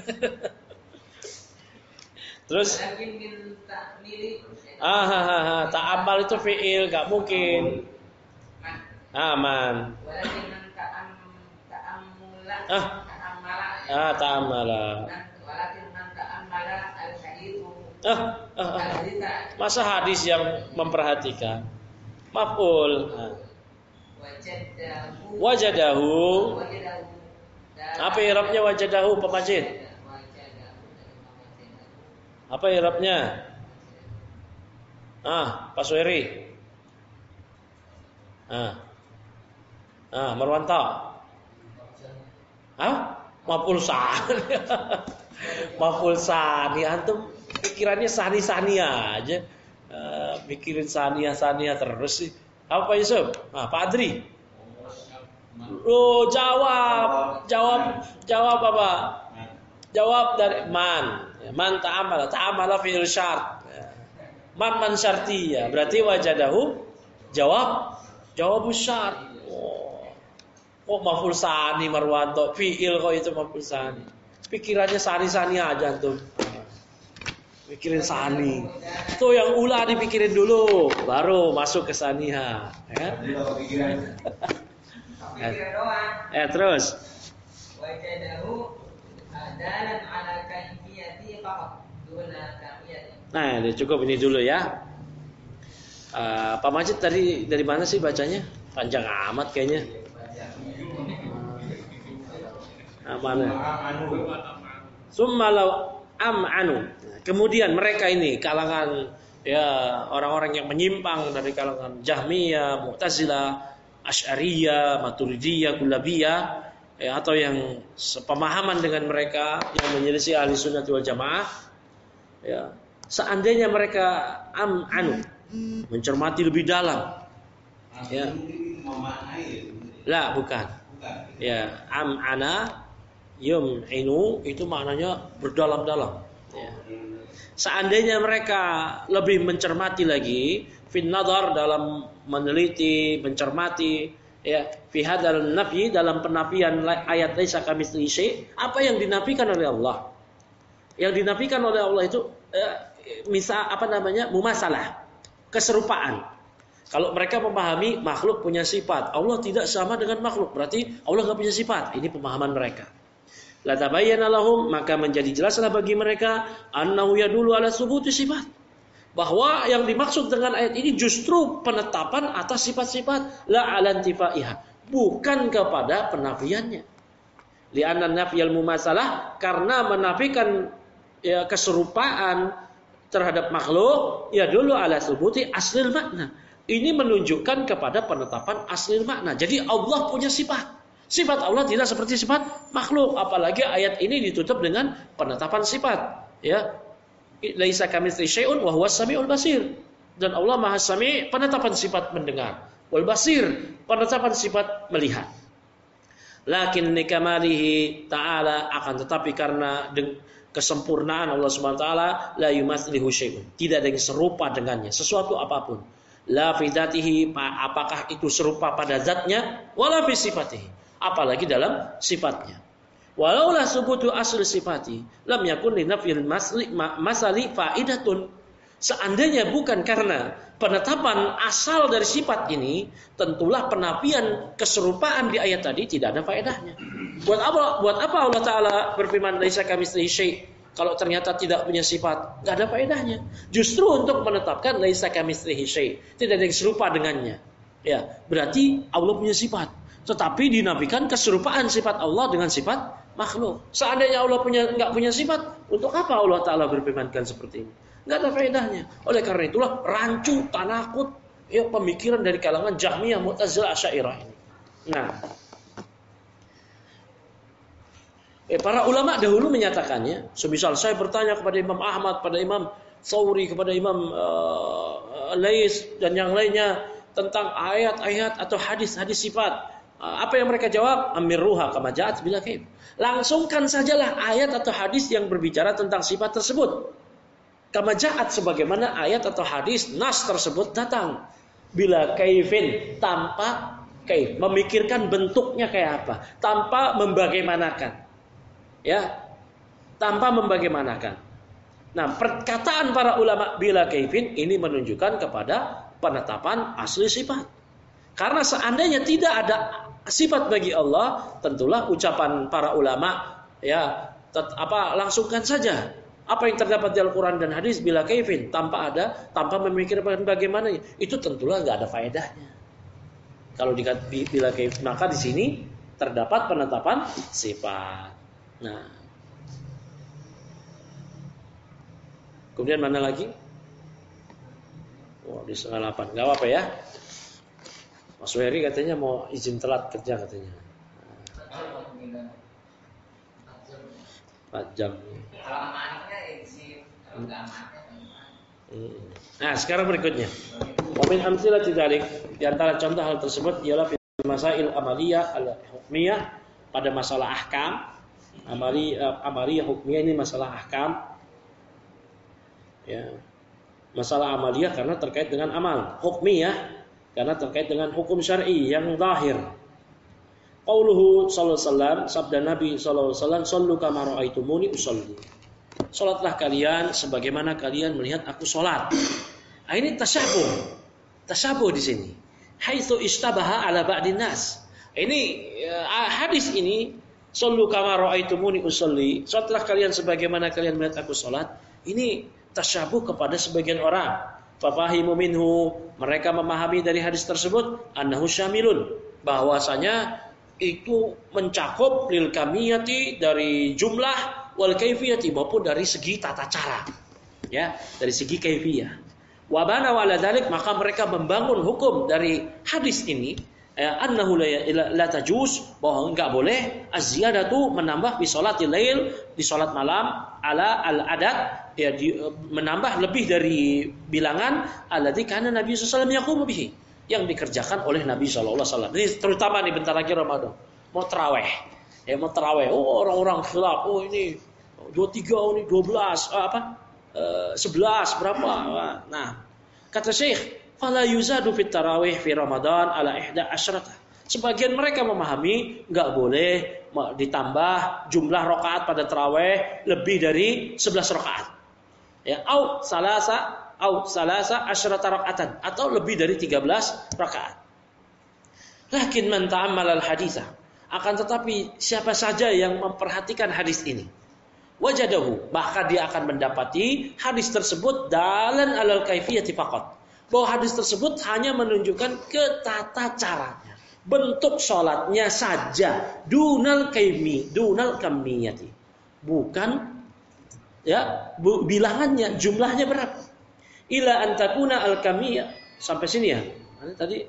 terus
Walakin min ta'mili
ah, ah, ah, ah, ta'amal itu fiil, gak mungkin.
man.
Aman.
Walakin man ta'am ta'ammula
Ah.
ta'ammala.
Ah, ta'amala.
Man- Walakin man ta'ammala al-hadithu
Ah, ah, ah.
al-haditha
Masa hadis yang memperhatikan. Maf'ul. Ah.
wajadahu
Wajadahu.
wajadahu.
Apa i'rabnya wajadahu Pak Majid? Apa i'rabnya? Ah, Pak Suheri. Ah. Ah, Marwanto. Ah, maf'ul sani. Maf'ul sani. Antum pikirannya sani-sani aja. Uh, mikirin sania-sania terus sih. Apa Pak Yusuf? Ah, Pak Adri. Oh, jawab. Jawab. Jawab apa? Jawab dari man. Man ta'amala. Ta'amala fi'il syart. Man man syartiyah. Berarti wajadahu jawab jawab syart. Oh. Kok maf'ul sani Marwanto? Fi'il kok itu maf'ul sani. Pikirannya sani-sani aja antum. Pikirin sani. Tuh yang ula dipikirin dulu, baru masuk ke saniha. Ya. eh, eh terus.
Wajadahu adalan ala kaifiyati faqat duna kamiyati.
Nah, ini cukup ini dulu ya. Uh, Pak Majid tadi dari mana sih bacanya? Panjang amat kayaknya. Nah, mana? Summalau am'anu. Kemudian mereka ini kalangan ya orang-orang yang menyimpang dari kalangan Jahmiyah, Mu'tazilah, Asy'ariyah, Maturidiyah, Kullabiyah ya, atau yang sepemahaman dengan mereka yang menyelisih ahli sunnah wal jamaah ya, seandainya mereka am'anu mencermati lebih dalam ya. Lah bukan. Ya, am'ana yum'inu itu maknanya berdalam-dalam ya. Seandainya mereka lebih mencermati lagi fin nadhar dalam meneliti, mencermati ya fi hadzal nafyi dalam penafian ayat laisa kamitslihi syai', apa yang dinafikan oleh Allah. Yang dinafikan oleh Allah itu eh, misal apa namanya? Mumasalah, keserupaan. Kalau mereka memahami makhluk punya sifat, Allah tidak sama dengan makhluk, berarti Allah enggak punya sifat. Ini pemahaman mereka. La tabayyana lahum, maka menjadi jelaslah bagi mereka annahu yadullu ala subuti sifat, bahwa yang dimaksud dengan ayat ini justru penetapan atas sifat-sifat, la ala intifaiha, bukan kepada penafiannya. Li'anna nafyal mumasalah, karena menafikan ya, keserupaan terhadap makhluk ya dulu ala subuti aslil makna. Ini menunjukkan kepada penetapan aslil makna. Jadi Allah punya sifat. Sifat Allah tidak seperti sifat makhluk, apalagi ayat ini ditutup dengan penetapan sifat. Ya, laisa kamitslihi syai'un wa huwas samiul basir. Dan Allah Maha Sami, penetapan sifat mendengar. Wal basir, penetapan sifat melihat. Lakin likamalihi ta'ala, akan tetapi karena kesempurnaan Allah Subhanahu wa taala, la yumatslihu syai'un, tidak ada yang serupa dengannya, sesuatu apapun. La fi dzatihi, apakah itu serupa pada zatnya, wala fi sifatihi, apalagi dalam sifatnya. Walaulah subutu asli sifati lam yakun li nafyil masali faidatun. Seandainya bukan karena penetapan asal dari sifat ini, tentulah penafian keserupaan di ayat tadi tidak ada faedahnya. Buat apa buat apa Allah taala berfirman laisa kamitslihi syai'? Kalau ternyata tidak punya sifat, enggak ada faedahnya. Justru untuk menetapkan laisa kamitslihi syai', tidak ada yang serupa dengannya. Ya, berarti Allah punya sifat. Tetapi dinafikan keserupaan sifat Allah dengan sifat makhluk. Seandainya Allah punya enggak punya sifat, untuk apa Allah Taala berfirmankan seperti ini? Enggak ada faedahnya. Oleh karena itulah rancu, tanakut, ya pemikiran dari kalangan Jahmiyah, Mu'tazilah, Asy'ariyah ini. Nah, eh, para ulama dahulu menyatakannya. Semisal saya bertanya kepada Imam Ahmad, pada Imam Tsauri, kepada Imam uh, Lais dan yang lainnya tentang ayat-ayat atau hadis-hadis sifat. Apa yang mereka jawab? Amirruha kama ja'at bila kaif. Langsungkan sajalah ayat atau hadis yang berbicara tentang sifat tersebut. Kama ja'at, sebagaimana ayat atau hadis nas tersebut datang. Bila kaifin, tanpa kaif, memikirkan bentuknya kayak apa, tanpa membagaimanakan. Ya, tanpa membagaimanakan. Nah, perkataan para ulama bila kaifin ini menunjukkan kepada penetapan asli sifat. Karena seandainya tidak ada sifat bagi Allah, tentulah ucapan para ulama ya tet, apa langsungkan saja apa yang terdapat di Al-Quran dan hadis bila kaifin, tanpa ada, tanpa memikirkan bagaimana, itu tentulah nggak ada faedahnya. Kalau di bila kaif, maka di sini terdapat penetapan sifat. Nah, kemudian mana lagi? Oh, di setengah delapan, nggak apa-apa ya. Mas Weri katanya mau izin telat kerja katanya. empat jam.
Kalau amanahnya isi, kalau nggak amanahnya.
Nah, sekarang berikutnya. Wa min amthilati dzalik, di antara contoh hal tersebut ialah masail amaliyah al-hukmiyah, pada masalah ahkam. Amali amaliyah hukmiyah ini masalah ahkam. Ya. Masalah amaliyah karena terkait dengan amal, hukmiyah karena terkait dengan hukum syar'i yang zahir. Qauluhu sallallahu alaihi wasallam, sabda Nabi sallallahu alaihi wasallam, "Shallu kama ra'aitumuni usolli." Salatlah kalian sebagaimana kalian melihat aku salat. Nah, ini tasyabuh. Tasyabuh di sini. Haitsu istabaha ala ba'din nas. Ini uh, hadis ini, "Shallu kama ra'aitumuni usolli." Salatlah kalian sebagaimana kalian melihat aku salat. Ini tasyabuh kepada sebagian orang. Fafahimu minhu, mereka memahami dari hadis tersebut annahu syamilun, bahwasanya itu mencakup lil kamiyati, dari jumlah, wal kaifiyati, maupun dari segi tata cara, ya, dari segi kaifiyah. Wa bana wala dzalik, maka mereka membangun hukum dari hadis ini, ya, annahu la, la tajuz, bahwa enggak boleh az-ziyadatu, menambah di salatil lail, di salat malam, ala al-adad, ya, di, menambah lebih dari bilangan alladzi kana Nabi sallallahu alaihi wasallam yaqumu bihi, yang dikerjakan oleh Nabi sallallahu alaihi wasallam. Ini terutama nih bentar lagi Ramadan, mau tarawih. Ya, mau tarawih. Oh, orang-orang khilaf, oh ini dua puluh tiga, oh ini dua belas, ah, apa? Uh, sebelas berapa? Nah, kata Syekh, fala yuzadu fit tarawih fi Ramadan ala ihda asyrata. Sebagian mereka memahami enggak boleh ditambah jumlah rakaat pada tarawih lebih dari sebelas rakaat. Ya, au salasa au salasa asyrata rakaatan, atau lebih dari tiga belas rakaat. Lakin man ta'ammal al-haditsa, akan tetapi siapa saja yang memperhatikan hadis ini, wajadahu, maka dia akan mendapati hadis tersebut dalan alal kaifiyati faqat, bahwa hadis tersebut hanya menunjukkan ke tata caranya, bentuk salatnya saja, dunal kaimi, dunal kamiyati, bukan ya bilangannya, jumlahnya berapa. Ila antakuna al-kamiyah, sampai sini ya. Mana tadi?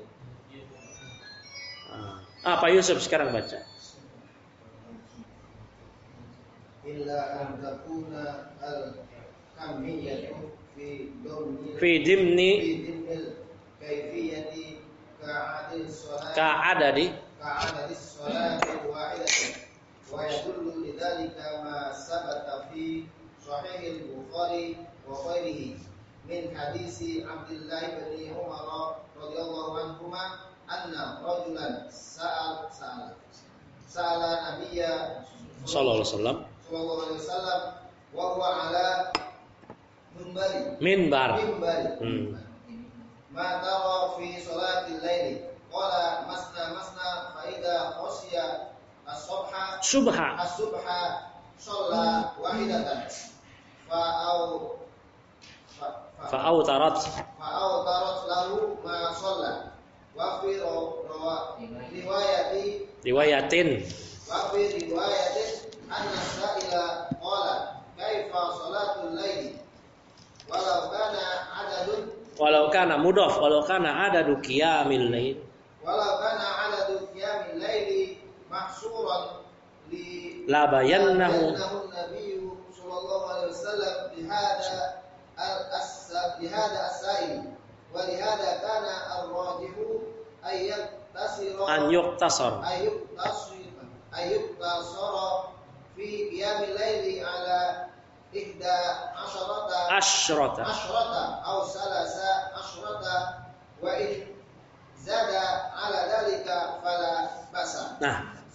Ah, Pak Yusuf sekarang baca.
Illa antakuna al-kamiyah fi domni
Fi dimni
fi dimnil kaifiyati ka'adil salati
ka'adadi
ka'adadis salati wahidatin, wa yadullu lidzalika ma sabata fi sahih al-Bukhari wa ghairihi min hadisi Abdullah bin Umar radhiyallahu anhuma anna rajulan sa'al sa'al sa'ala nabiyya
sallallahu alaihi wasallam
sallallahu alaihi wasallam wa huwa ala minbari
minbar
minbari
hmm.
ma tara fi salatil laili qala masna masna fa idza khashiya as-subha
subha
as-subha shalla wahidatan fa au
fa'autarat
fa'autarat lahu ma shalla wa fi riwayati
riwayatin
wa fi riwayatin anna sa'ila qala kaifa salatul laili walau kana adadun
walau kana mudhaf walau kana adadu qiyamil lail
walau kana adadu qiyamil laili mahsuran li
la bayannahu
Nabi sallallahu alaihi wasallam bihada لهذا السائل ولهذا كان الراجح أن يقتصر
أن يقتصر
أن يقتصر أن يقتصر في قيام الليل على إحدى عشرة
عشرة
عشرة أو ثلاثة عشرة وإن zada ala dalika fala basa.
Nah,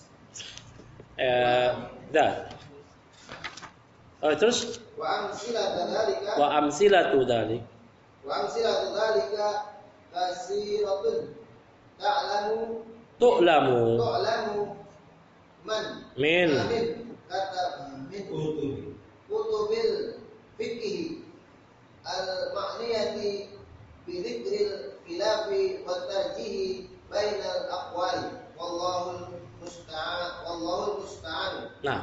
eh, dah. Oh, terus
Wa amsilatu dalika
wa amsilatu dzalik.
wa amsilatu dalika kasiratun ta'lamu
Tu'lamu
tu'lamu man
min
min kata min
Utubi.
kutubil fikih al-ma'niyati bi dzikril khilafi wa tarjihi bainal aqwali wallahu musta'an wallahu musta'an.
Nah,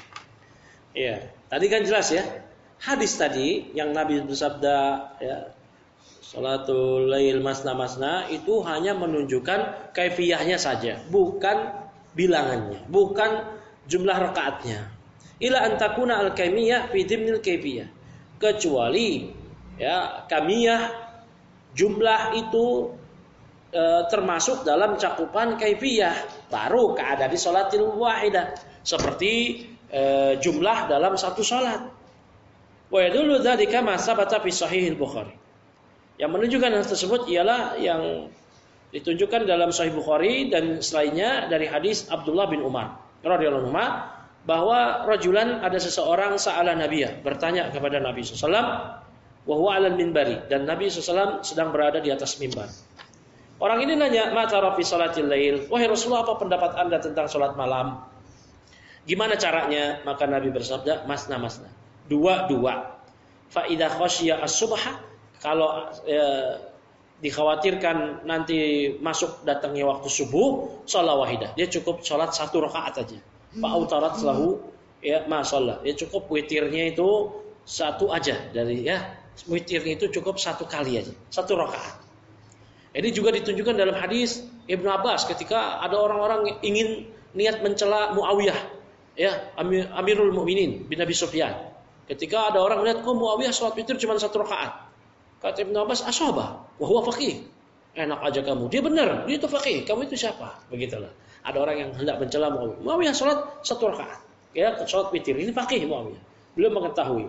iya. Tadi kan jelas ya. Hadis tadi yang Nabi bersabda ya, salatul lail masna-masna itu hanya menunjukkan kaifiyahnya saja, bukan bilangannya, bukan jumlah rakaatnya. Ila antakuna al-kaimiyah fi dhimnil kaifiyah. Kecuali ya, kamiyah jumlah itu e, termasuk dalam cakupan kaifiyah, baru keadaan di salatil wahidah seperti e, jumlah dalam satu salat. Wa yadullu dzalika ma sabata fi sahih al-Bukhari. Yang menunjukkan hal tersebut ialah yang ditunjukkan dalam Sahih Bukhari dan selainnya dari hadis Abdullah bin Umar radhiyallahu anhu bahwa rajulan ada seseorang sa'ala Nabiyya bertanya kepada Nabi sallallahu alaihi wasallam wa huwa 'alal minbari dan Nabi sallallahu alaihi wasallam sedang berada di atas mimbar. Orang ini nanya, "Ma tara fi salatil lail?" Wahai Rasulullah, apa pendapat Anda tentang salat malam? Gimana caranya? Maka Nabi bersabda, "Masna-masna." Dua-dua. Fa idza khasyiya as-subha, kalau eh, dikhawatirkan nanti masuk datangnya waktu subuh, shalah wahidah. Dia cukup salat satu rakaat aja. Fa autarat lahu ya ma shalah. Dia cukup witirnya itu satu aja dari ya, witirnya itu cukup satu kali aja, satu rakaat. Ini juga ditunjukkan dalam hadis Ibnu Abbas ketika ada orang-orang ingin niat mencela Muawiyah, ya, Amir, Amirul Mukminin bin Abi Sufyan. Ketika ada orang melihat kok Muawiyah salat witir cuma satu rakaat. Kata Ibnu Abbas, "Ashabah wa huwa faqih." Enak aja kamu. Dia benar, dia itu faqih. Kamu itu siapa? Begitulah. Ada orang yang hendak mencela Muawiyah. Muawiyah salat satu rakaat. Ya, salat witir. Ini faqih Muawiyah. Belum mengetahui.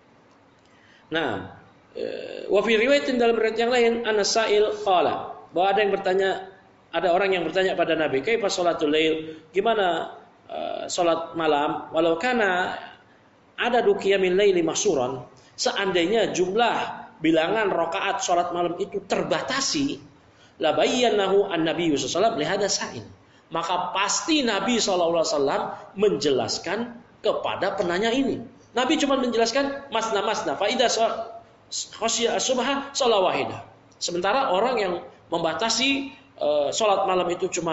Nah, wa fi riwayatin dalam riwayat yang lain, An-Nasail qala, bahwa ada yang bertanya, ada orang yang bertanya pada Nabi, "Kaifa salatul lail?" Gimana uh, salat malam? Walau kana ada qiyamil laili mahsuran, seandainya jumlah bilangan rakaat salat malam itu terbatasi, la bayyanahu an-nabi sallallahu alaihi wasallam li hada sa'il. Maka pasti Nabi sallallahu alaihi wasallam menjelaskan kepada penanya ini. Nabi cuma menjelaskan masna-masna fa idza khasyiya as-subha shalah wahidah. Sementara orang yang membatasi uh, salat malam itu cuma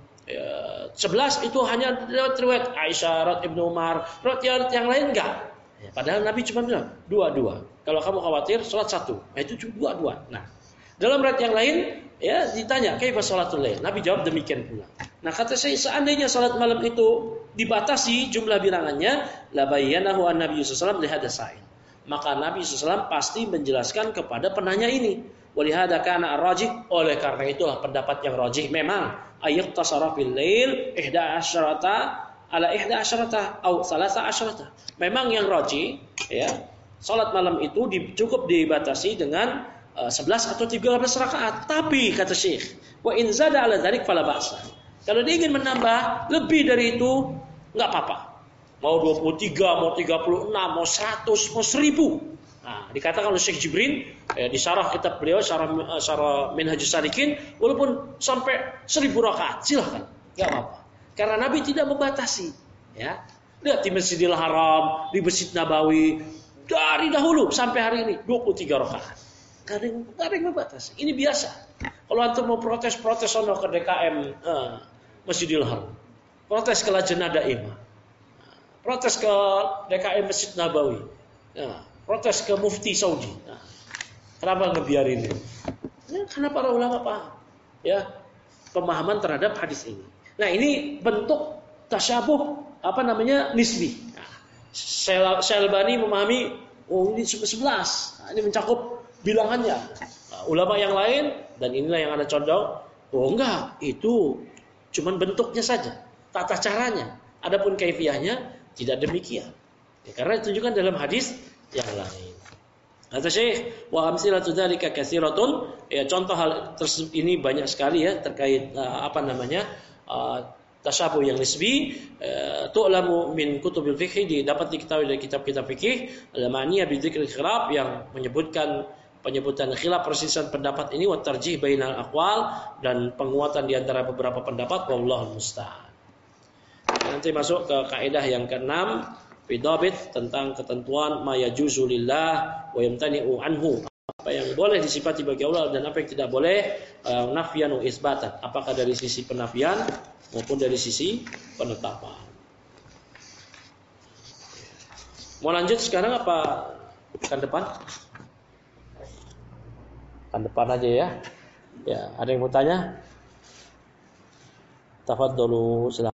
uh, sebelas itu hanya riwayat Aisyah, Ibnu Umar, riwayat yang lain enggak. Padahal Nabi cuma bilang dua-dua. Kalau kamu khawatir salat satu, nah itu cuma dua-dua. Nah, dalam riwayat yang lain ya ditanya kaifa salatul lail. Nabi jawab demikian pula. Nah, kata saya seandainya salat malam itu dibatasi jumlah bilangannya, la bayyanahu an-nabi sallallahu alaihi wasallam li hada sa'il. Maka Nabi sallallahu alaihi wasallam pasti menjelaskan kepada penanya ini. Walihada kana ar-rajih, oleh karena itulah pendapat yang rajih memang ayat tasarruf fil lail ihda asyrata ala ihda asyrata atau salasa asyrata. Memang yang rajih ya, salat malam itu cukup dibatasi dengan uh, sebelas atau tiga belas rakaat. Tapi kata Syekh, wa in zada ala dzalik fala ba'sa. Kalau dia ingin menambah lebih dari itu enggak apa-apa. Mau dua puluh tiga, mau tiga puluh enam, mau seratus, mau seribu. Nah, dikatakan oleh Syekh Jibrin ya, di syarah kitab beliau syarah, syarah Minhajus Salikin, walaupun sampai seribu rakaat silahkan, enggak apa-apa. Karena Nabi tidak membatasi, ya. Lihat di Masjidil Haram, di Masjid Nabawi dari dahulu sampai hari ini dua puluh tiga rakaat. Enggak ada yang, enggak ada yang membatasi. Ini biasa. Kalau antum mau protes-protes sono ke D K M eh, Masjidil Haram, protes ke Lajnah Daimah, protes ke D K M Masjid Nabawi, ya, protes ke Mufti Saudi. Nah, kenapa ngebiarin ini? Ya, karena para ulama paham, ya, pemahaman terhadap hadis ini. Nah, ini bentuk tasyabuh apa namanya nisbi. Nah, Syalbani memahami, oh ini sebelas, nah, ini mencakup bilangannya. Nah, ulama yang lain dan inilah yang ada condong, oh enggak, itu cuman bentuknya saja, tata caranya. Adapun kaifiyahnya tidak demikian. Ya, karena ditunjukkan dalam hadis yang lain. Kata Syekh, wa amsilatu dzalika katsiratun. Ya, contoh hal tersebut ini banyak sekali ya terkait uh, apa namanya? Uh, tasyabuh yang nisbi, uh, tu'lamu min kutubil fiqh, dapat diketahui dari kitab-kitab fikih, al-ma'niyah bi dzikril khilaf, yang menyebutkan penyebutan khilaf perselisihan pendapat ini, wa tarjih bainal aqwal, dan penguatan di antara beberapa pendapat, wallahu musta'an. Nanti masuk ke kaidah yang keenam, bidabit, tentang ketentuan ma yajuzu lillah wa yamtani'u anhu, apa yang boleh disifati bagi Allah dan apa yang tidak boleh, uh, nafyan wa isbatan, apakah dari sisi penafian maupun dari sisi penetapan. Mau lanjut sekarang apa kan depan? Kan depan aja ya. Ya, ada yang mau tanya? Tafadhalu, silakan.